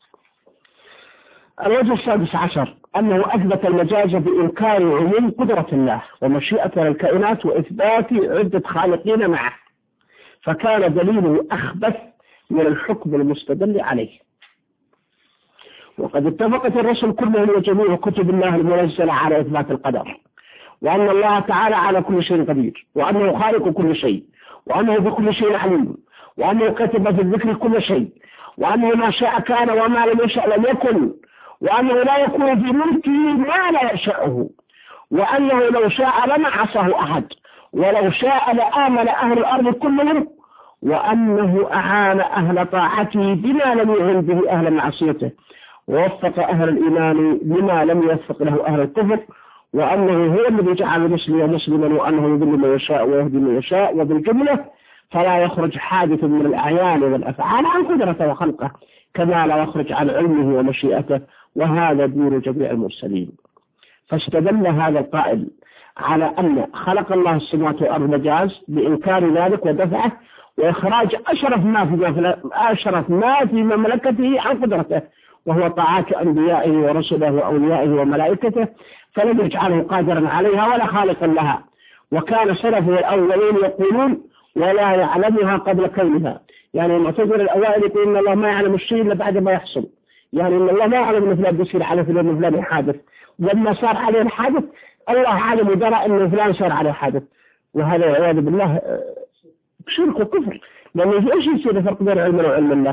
الوجه السادس عشر أنه أثبت المجاز بإنكار عموم قدرة الله ومشيئة للكائنات وإثبات عدة خالقين معه، فكان دليله أخبث من الحكم المستدل عليه. وقد اتفقت الرسل كلهم وجميع كتب الله المنزلة على إثبات القدر، وأن الله تعالى على كل شيء قدير، وأنه خالق كل شيء، وأنه بكل شيء عليم، وأنه كتب في الذكر كل شيء، وأنه ما شاء كان وما لم يشاء لم يكن، وأنه لا يكون في ملكه ما لا يشاءه، وأنه لو شاء لما عصاه أحد، ولو شاء لآمن أهل الأرض كلهم، وأنه أعان أهل طاعته بما لم يعن به أهل معصيته، ووفق أهل الإيمان لما لم يوفق له أهل الكفر، وأنه هو الذي جعل المسلم مسلما، وأنه يضل من يشاء ويهدي من يشاء. وبالجملة فلا يخرج حادث من الأعيان والأفعال عن قدرته وخلقه، كما لا يخرج عن علمه ومشيئته، وهذا دين جميع المرسلين. فاستدل هذا القائل على أن خلق الله السماوات والأرض مجاز بإنكار ذلك ودفعه وإخراج أشرف ما في أشرف ما في مملكته عن قدرته، وهو طاعات أنبيائه ورسله وأوليائه وملائكته، فلم يجعله قادرا عليها ولا خالقا لها. وكان سلفه الأولين يقولون ولا يعلمها قبل كونها، يعني المعتزلة الأوائل يقولون إن الله ما يعلم الشيء إلا بعد ما يحصل، يعني إن الله ما يعلم أن فلان بيصير على فلان أن فلان حادث، لما صار عليه الحادث الله عالم ودرى أن فلان صار عليه حادث. وهذا والعياذ بالله شرك وكفر، لأنه إيش يصير فرق بين علم وعلم الله؟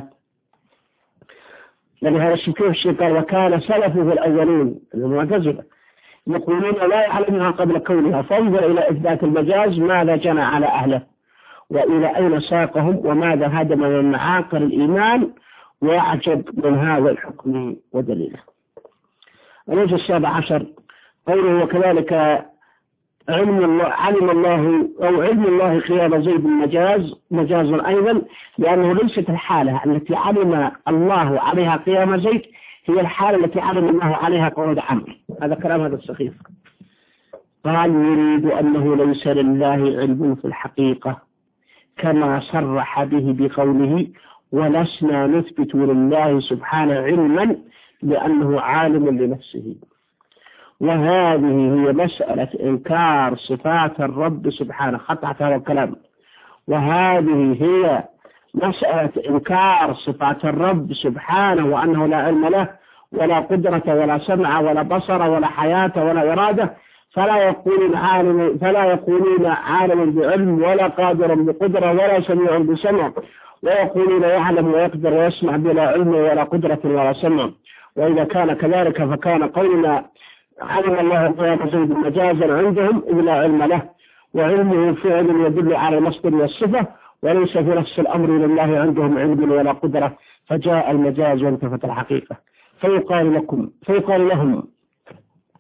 لأن هذا الشيء كيف الشيء قال وكان سلفه الأولين المعتزلة يقولون لا يعلمها قبل كونها، فانظر إلى إثبات المجاز ماذا جنى على أهله، وإلى أين ساقهم، وماذا هدم من معاقر الإيمان، وأعجب من هذا الحكم ودليله. الوجه السابع عشر قوله وكذلك علم الله علم الله أو علم الله قيام زيد مجاز مجاز أيضا، لأنه ليست الحالة التي علم الله عليها قيام زيد هي الحالة التي علم الله عليها قعود عمرو. هذا كلام هذا السخيف. قال يريد أنه ليس لله علم في الحقيقة كما صرح به بقوله ولسنا نثبت لله سبحانه علما لأنه عالم لنفسه. وهذه هي مسألة إنكار صفات الرب سبحانه، خطأت هذا الكلام. وهذه هي مسألة إنكار صفات الرب سبحانه، وأنه لا علم له ولا قدرة ولا سمع ولا بصر ولا حياة ولا إرادة، فلا يقولون عالم فلا يقولون عالم بعلم ولا قادر بقدرة ولا سميع بسمع، ويقولون يعلم ويقدر ويسمع بلا علم ولا قدرة ولا سمع. وإذا كان كذلك فكان قولنا علم الله قيام زيد مجازا عندهم إذ لا علم له، وعلمه فعل يدل على المصدر والصفة، وليس في نفس الأمر لله عندهم علم ولا قدرة، فجاء المجاز وانتفت الحقيقة. فيقال لكم فيقال لهم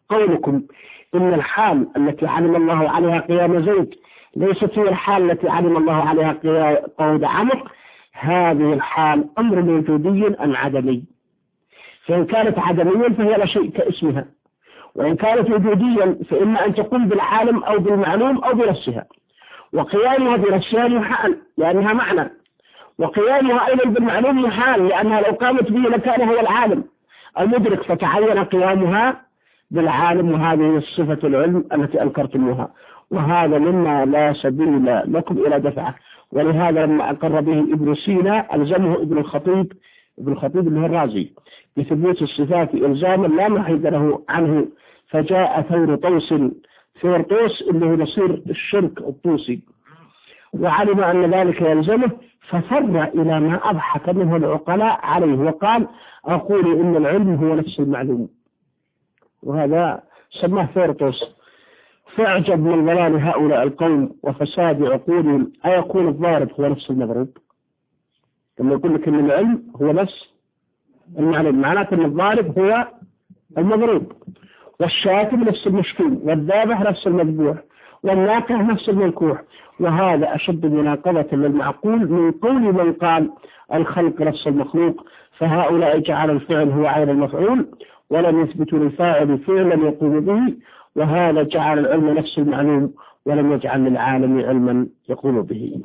قولكم إن الحال التي علم الله عليها قيام زيد ليست هي الحال التي علم الله عليها قعود عمرو، هذه الحال أمر وجودي أم عدمي؟ فإن كانت عدميا فهي لا شيء كاسمها، وإن كانت وجوديا فإما أن تقوم بالعالم أو بالمعلوم أو بنفسها، وقيامها بنفسها محال لأنها معنى، وقيامها أيضا بالمعلوم محال لأنها لو قامت به لكان هو العالم المدرك، فتعين قيامها بالعالم، وهذه صفة العلم التي أنكرتموها، وهذا مما لا سبيل لكم إلى دفعه. ولهذا لما أقر به ابن سينا ألزمه ابن الخطيب ابن الخطيب اللي هو الرازي بثبوت الصفات إلزاما لا محيد له عنه، فجاء ثور طوس ثور طوس اللي هو نصير الشرك الطوسي، وعلم أن ذلك يلزمه ففر إلى ما أضحك منه العقلاء عليه، وقال أقول إن العلم هو نفس المعلوم، وهذا سماه ثور طوس. فاعجب من ضلال هؤلاء القوم وفساد عقولهم، أيكون الضارب هو نفس المضروب؟ كما يقول لك أن العلم هو نفس المعلوم، معناته أن الضارب هو المضروب، والشاتم نفس المشتوم، والذابح نفس المذبوح، والناكح نفس المنكوح، وهذا أشد مناقضة للمعقول من قول من قال الخلق نفس المخلوق. فهؤلاء جعل الفعل هو عين المفعول ولم يثبتوا للفاعل فعلا يقوم به، وهذا جعل العلم نفس المعلوم ولم يجعل للعالم علما يقوم به.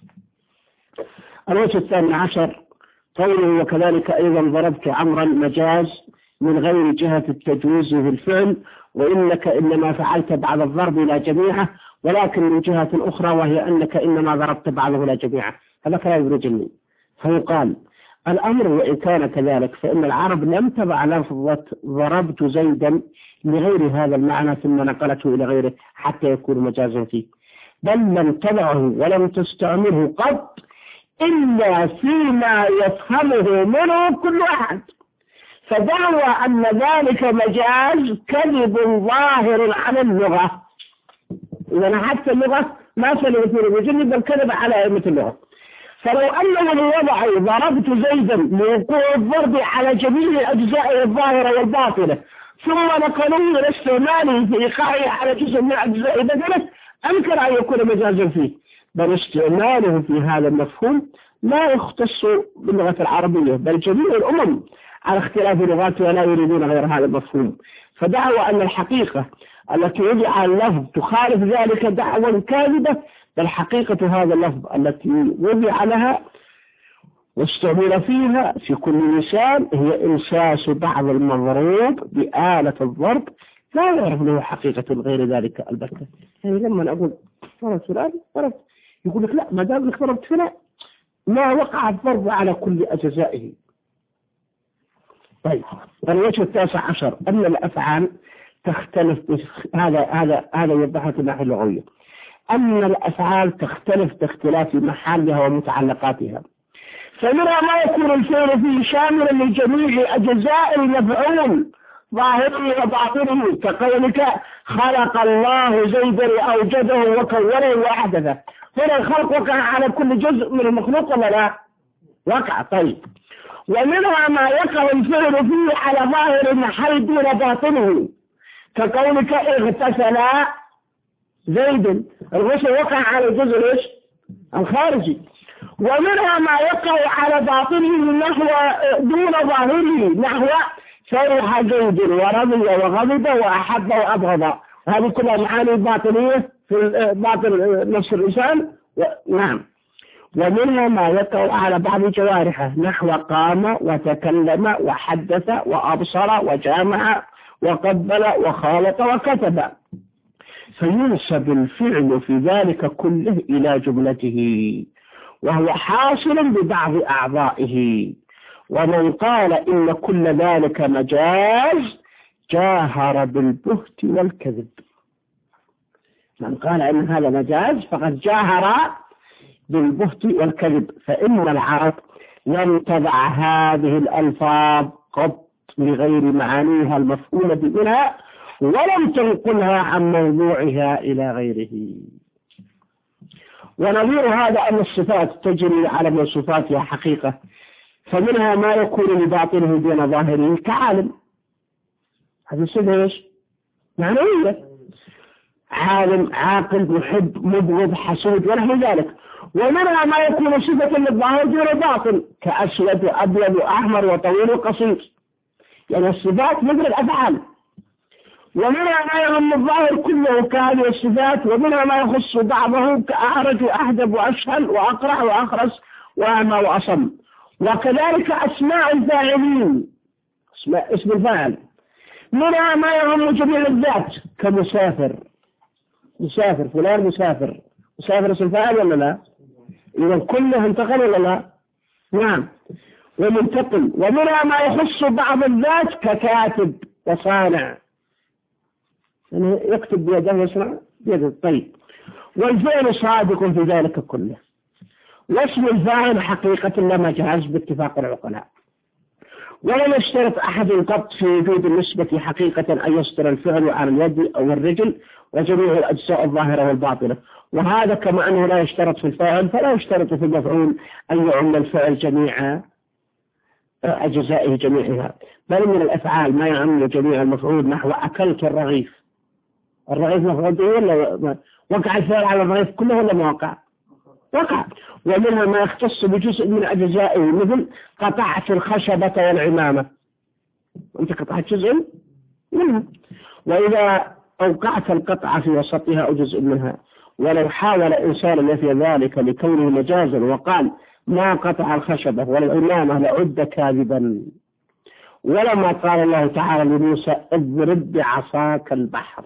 الوجه الثاني عشر قوله وكذلك أيضا ضربت عمرا مجاز من غير جهة التجويز في الفعل، وإنك إنما فعلت بعض الضرب لا جميعه، ولكن من جهة أخرى وهي أنك إنما ضربت بعضه لا جميعه. هذا كلام ابن جني. فيقال الأمر وإن كان كذلك فإن العرب لم تضع لفظة ضربت زيدا لغير هذا المعنى ثم نقلته إلى غيره حتى يكون مجازا فيه، بل لم تضعه ولم تستعمله قط إلا فيما يفهمه منه كل أحد، فدعوى أن ذلك مجاز كذب ظاهر على اللغة. إذا حتى اللغة ما سلمت من الجن بل كذب على أئمة اللغة. فلو أنه وضع ضربت زيدا لوقوع الضرب على جميع أجزائه الظاهرة والباطنة ثم نقلوه إلى استعماله في إيقاعه على جزء من أجزائه بدله، أنكر أن يكون مجازا فيه، بل استعماله في هذا المفهوم لا يختص باللغة العربية بل جميع الأمم على اختلاف لغاتها لا يريدون غير هذا المفهوم. فدعوى أن الحقيقة التي وضع اللفظ تخالف ذلك دعوى كاذبة، بل حقيقة هذا اللفظ التي وضع لها واستعمل فيها في كل لسان هي إنساس بعض المضروب بآلة الضرب لا يعرف له حقيقة غير ذلك البتة. يعني لما أقول ضربت فلان ضربت يقول لك لا ما دام لك ضربت فلان ما وقع الضرب على كل أجزائه. طيب الوجه التاسع عشر أن الأفعال تختلف، هذا هذا هذا يوضحها في الناحية اللغوية، أن الأفعال تختلف باختلاف محلها ومتعلقاتها، فمنها ما يكون الفعل فيه شاملا لجميع أجزاء المفعول ظاهره وباطنه، كقولك خلق الله زيدا أوجده وكونه وأحدثه. هنا الخلق وقع على كل جزء من المخلوق ولا لا؟ وقع. طيب ومنها ما يقع الفعل فيه على ظاهر المحل دون باطنه، كقولك اغتسل زيد، الغسل وقع على الجزء ايش؟ الخارجي. ومنها ما يقع على باطنه نحو دون ظاهره، نحو فرح زيد ورضي وغضب وأحب وأبغض، هذه كلها معاني باطنية في باطن نفس الإنسان. نعم. ومنها ما يقع على بعض جوارحه نحو قام وتكلم وحدث وأبصر وجامع وقبل وخالط وكتب، فينسب الفعل في ذلك كله إلى جملته وهو حاصل ببعض أعضائه. ومن قال إن كل ذلك مجاز جاهر بالبهت والكذب. من قال إن هذا مجاز فقد جاهر بالبهت والكذب، فإن العرب لم تضع هذه الألفاظ قط لغير معانيها المفهومة منها ولم تنقلها عن موضوعها إلى غيره. ونظير هذا أن الصفات تجري على موصوفاتها حقيقة، فمنها ما يكون لباطنه دون ظاهره كعالم، هذه صفة ايش؟ معنوية، عالم عاقل محب مبغض حسود ونحو ذلك. ومنها ما يكون صفة للظاهر دون باطن كأسود وأبيض وأحمر وطويل وقصير، يعني الصفات مثل الأفعال. ومنها ما يهم الظاهر كله كهذه الصفات، ومنها ما يخص بعضه كأعرج وأحدب وأشهل وأقرع وأخرس وأعمى وأصم. وكذلك أسماء الفاعلين، اسم الفاعل. منها ما يهم جميع الذات كمسافر، مسافر فلان مسافر، مسافر اسم الفاعل ولا لا؟ إذا كله انتقل ولا لا؟ نعم. ومنتقل. ومنها ما يخص بعض الذات ككاتب وصانع، يعني يكتب بيده ويصنع بيده. طيب. والفعل صادق في ذلك كله. واسم الفاعل حقيقة لا مجاز باتفاق العقلاء. ولم يشترط أحد قط في وجود النسبة حقيقة أن يصدر الفعل على اليد أو الرجل وجميع الأجزاء الظاهرة والباطنة. وهذا كما أنه لا يشترط في الفاعل فلا يشترط في المفعول أن يعم الفعل جميع أجزائه جميعها، بل من الأفعال ما يعم جميع المفعول، نحو أكلت الرغيف. الرغيف مفعول به ولا وقع الفعل على الرغيف كله ولا ما وقع؟ وقع. ومنها ما يختص بجزء من أجزائه، مثل قطعت الخشبة والعمامة، أنت قطعت جزء منها. وإذا أوقعت القطعة في وسطها أو جزء منها، ولو حاول إنسان نفي ذلك لكونه مجازا وقال ما قطع الخشبة والعمامة لعد كاذبا. ولما قال الله تعالى لموسى اضرب بعصاك البحر،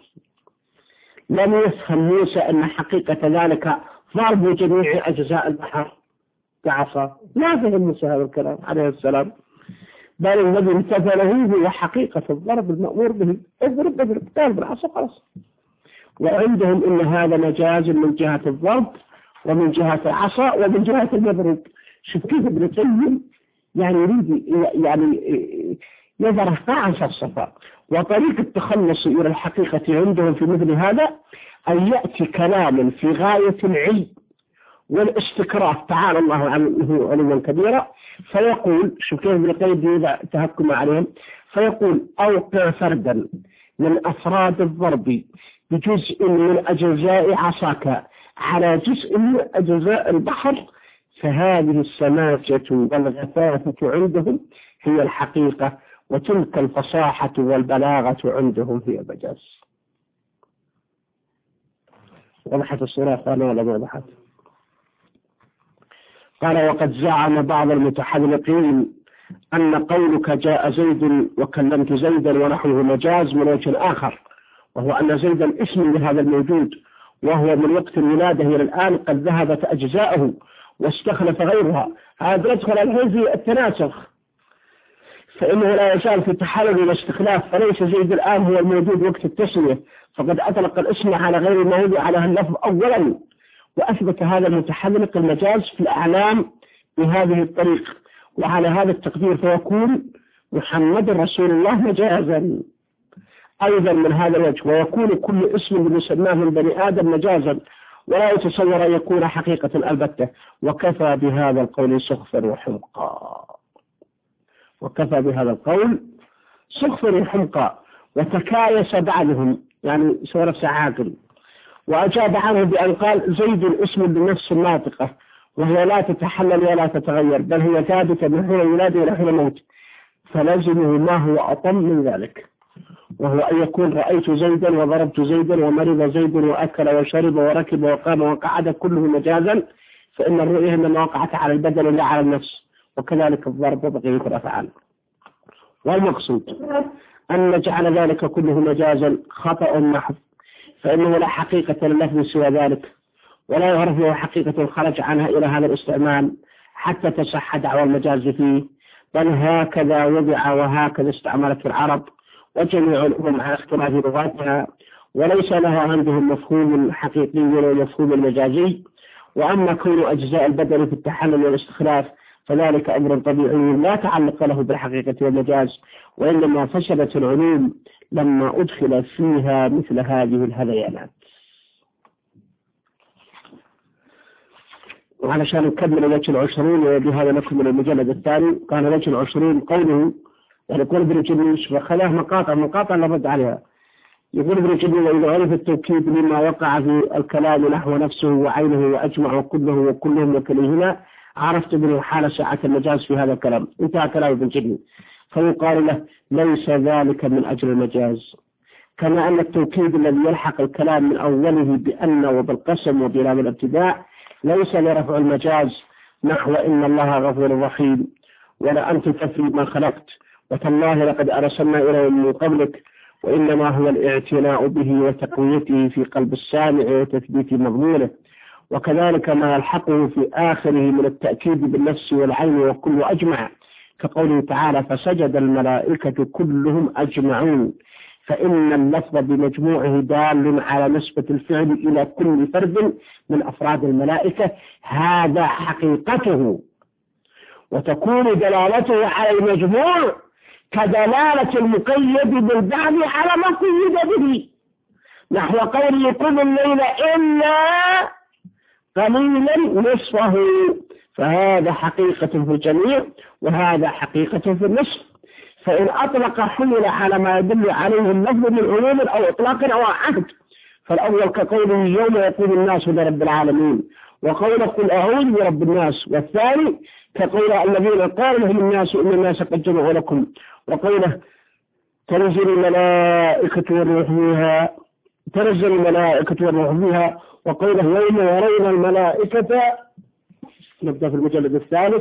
لم يفهم موسى أن حقيقة ذلك ضرب جميع أجزاء البحر بعصا، ما فهم موسى هذا الكلام عليه السلام، بل الذي امتثله هو حقيقة الضرب المأمور به، اضرب اضرب ضرب بالعصا خلاص. وعندهم إن هذا مجاز من جهة الضرب ومن جهة العصا ومن جهة المضروب. شوف كيف ابن القيم يعني يريد يعني يظهر عن الصفاء. وطريق التخلص إلى الحقيقة عندهم في مثل هذا أن يأتي كلام في غاية العلم والاستكراف تعالى الله عنه علوا كبيرا، فيقول شوف كيف ابن القيم تهكم عليهم، فيقول أوقع فردا من أفراد الضرب بجزء من أجزاء عصاك على جزء من أجزاء البحر، فهذه السماجة والغثاثة عندهم هي الحقيقة، وتلك الفصاحة والبلاغة عندهم هي المجاز. وضحت الصورة أخوانا ولا ما وضحت؟ قال وقد زعم بعض المتحذلقين أن قولك جاء زيد وكلمت زيدا ونحوه مجاز من وجه آخر، وهو أن زيدا اسم لهذا الموجود، وهو من وقت الولادة إلى الآن قد ذهبت أجزاءه واستخلف غيرها. هذا يدخل الحين في التناسخ، فإنه لا يزال في تحلل والاستخلاف، فليس زيد الآن هو الموجود وقت التسمية، فقد أطلق الاسم على غير الموضوع على اللفظ أولا. وأثبت هذا المتحلق المجاز في الأعلام بهذه الطريقة، وعلى هذا التقدير فيكون محمد رسول الله مجازا أيضا من هذا الوجه، ويكون كل اسم بمسماه من بني آدم مجازا، ولا يتصور أن يكون حقيقة البتة. وكفى بهذا القول سخفا وحمقا، وكفى بهذا القول سخفا وحمقا. وتكايس بعضهم يعني سوى نفسه عاقل، وأجاب عنه بأن قال زيد اسم بالنفس الناطقة، وهي لا تتحلل ولا تتغير، بل هي ثابتة من حين الولادة إلى حين الموت، فلازمه ما هو أطم من ذلك، وهو أن يكون رأيت زيدا وضربت زيدا ومرض زيد وأكل وشرب وركب وقام وقعد كله مجازا، فإن الرؤية إنما وقعت على البدن لا على النفس، وكذلك الضرب وبقية الأفعال. والمقصود أن نجعل ذلك كله مجازا خطأ محض، فإنه لا حقيقة لللفظ سوى ذلك، ولا يعرف له حقيقة خرج عنها إلى هذا الاستعمال حتى تصح دعوى المجاز فيه، بل هكذا وضع وهكذا استعملت العرب وجميع الأمم على اختلاف لغاتها، وليس لها عندهم مفهوم حقيقي ولا مفهوم مجازي. وأما كون أجزاء البدن في التحلل والاستخلاف فذلك أمر طبيعي لا تعلق له بالحقيقة والمجاز، وإنما فشلت العلوم لما أدخل فيها مثل هذه الهذيانات. وعلشان نكمل الوجه العشرون وبهذا نكمل المجلد الثاني. قال الوجه العشرون قوله يعني كل ابن جنيش وخلاه مقاطع مقاطع نرد عليها، يقول ابن جدي: وإذا عرف التوكيد مما وقع في الكلام نحو نفسه وعينه وأجمع وكله وكلهم وكليهما عرفت من حال ساعة المجاز في هذا الكلام. انتهى كلام ابن جدي. فيقال له: ليس ذلك من أجل المجاز، كما أن التوكيد الذي يلحق الكلام من أوله بأن وبالقسم وبلام الابتداء ليس لرفع المجاز نحو إن الله غفور رحيم ولا أنت تفري ما خلقت وتالله لقد أرسلنا إلى من قبلك، وإنما هو الاعتناء به وتقويته في قلب السامع وتثبيت مضمونه. وكذلك ما يلحقه في آخره من التأكيد بالنفس والعين وكل أجمع، كقوله تعالى: فسجد الملائكة كلهم أجمعون، فإن اللفظ بمجموعه دال على نسبة الفعل إلى كل فرد من أفراد الملائكة، هذا حقيقته، وتكون دلالته على المجموع كدلالة المقيد بالبعض على ما قيد به، نحو قوله: قم الليل إلا قليلا نصفه، فهذا حقيقة في الجميع وهذا حقيقة في النصف. فإن أطلق حمل على ما يدل عليه اللفظ من عموم أو إطلاق أو عهد، فالأول كقوله: يوم يقول الناس لرب العالمين، وقوله: قل أعوذ برب الناس، والثاني كقوله: الذين قال لهم الناس إن الناس قد جمعوا لكم، وقوله: تنزل الملائكة والروح فيها تنزل الملائكة والروح فيها، وقوله: يوم يرون الملائكة، نبدأ في المجلد الثالث،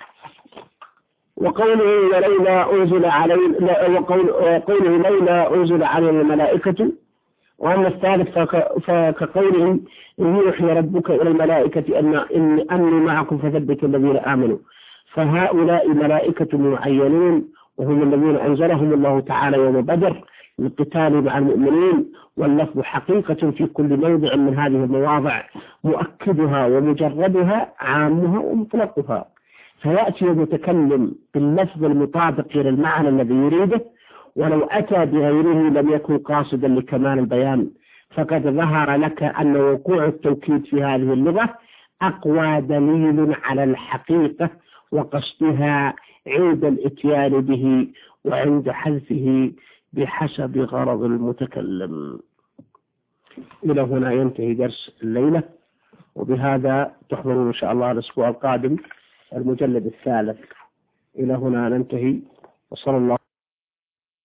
وقوله: ليلى أنزل علينا، وقوله: ليلى أنزل علينا الملائكة. وأما الثالث فكقوله: إن يوحي ربك إلى الملائكة أن إن أني معكم فثبتوا الذين آمنوا، فهؤلاء ملائكة معينون وهم الذين أنزلهم الله تعالى يوم بدر للقتال مع المؤمنين، واللفظ حقيقة في كل موضع من هذه المواضع، مؤكدها ومجردها عامها ومطلقها، فيأتي المتكلم باللفظ المطابق للمعنى الذي يريده، ولو أتى بغيره لم يكن قاصدا لكمال البيان. فقد ظهر لك أن وقوع التوكيد في هذه اللغة أقوى دليل على الحقيقة وقصدها عند الاتيان به وعند حذفه بحسب غرض المتكلم. إلى هنا ينتهي درس الليلة، وبهذا تحضرون إن شاء الله الأسبوع القادم المجلد الثالث. إلى هنا ننتهي، وصلى الله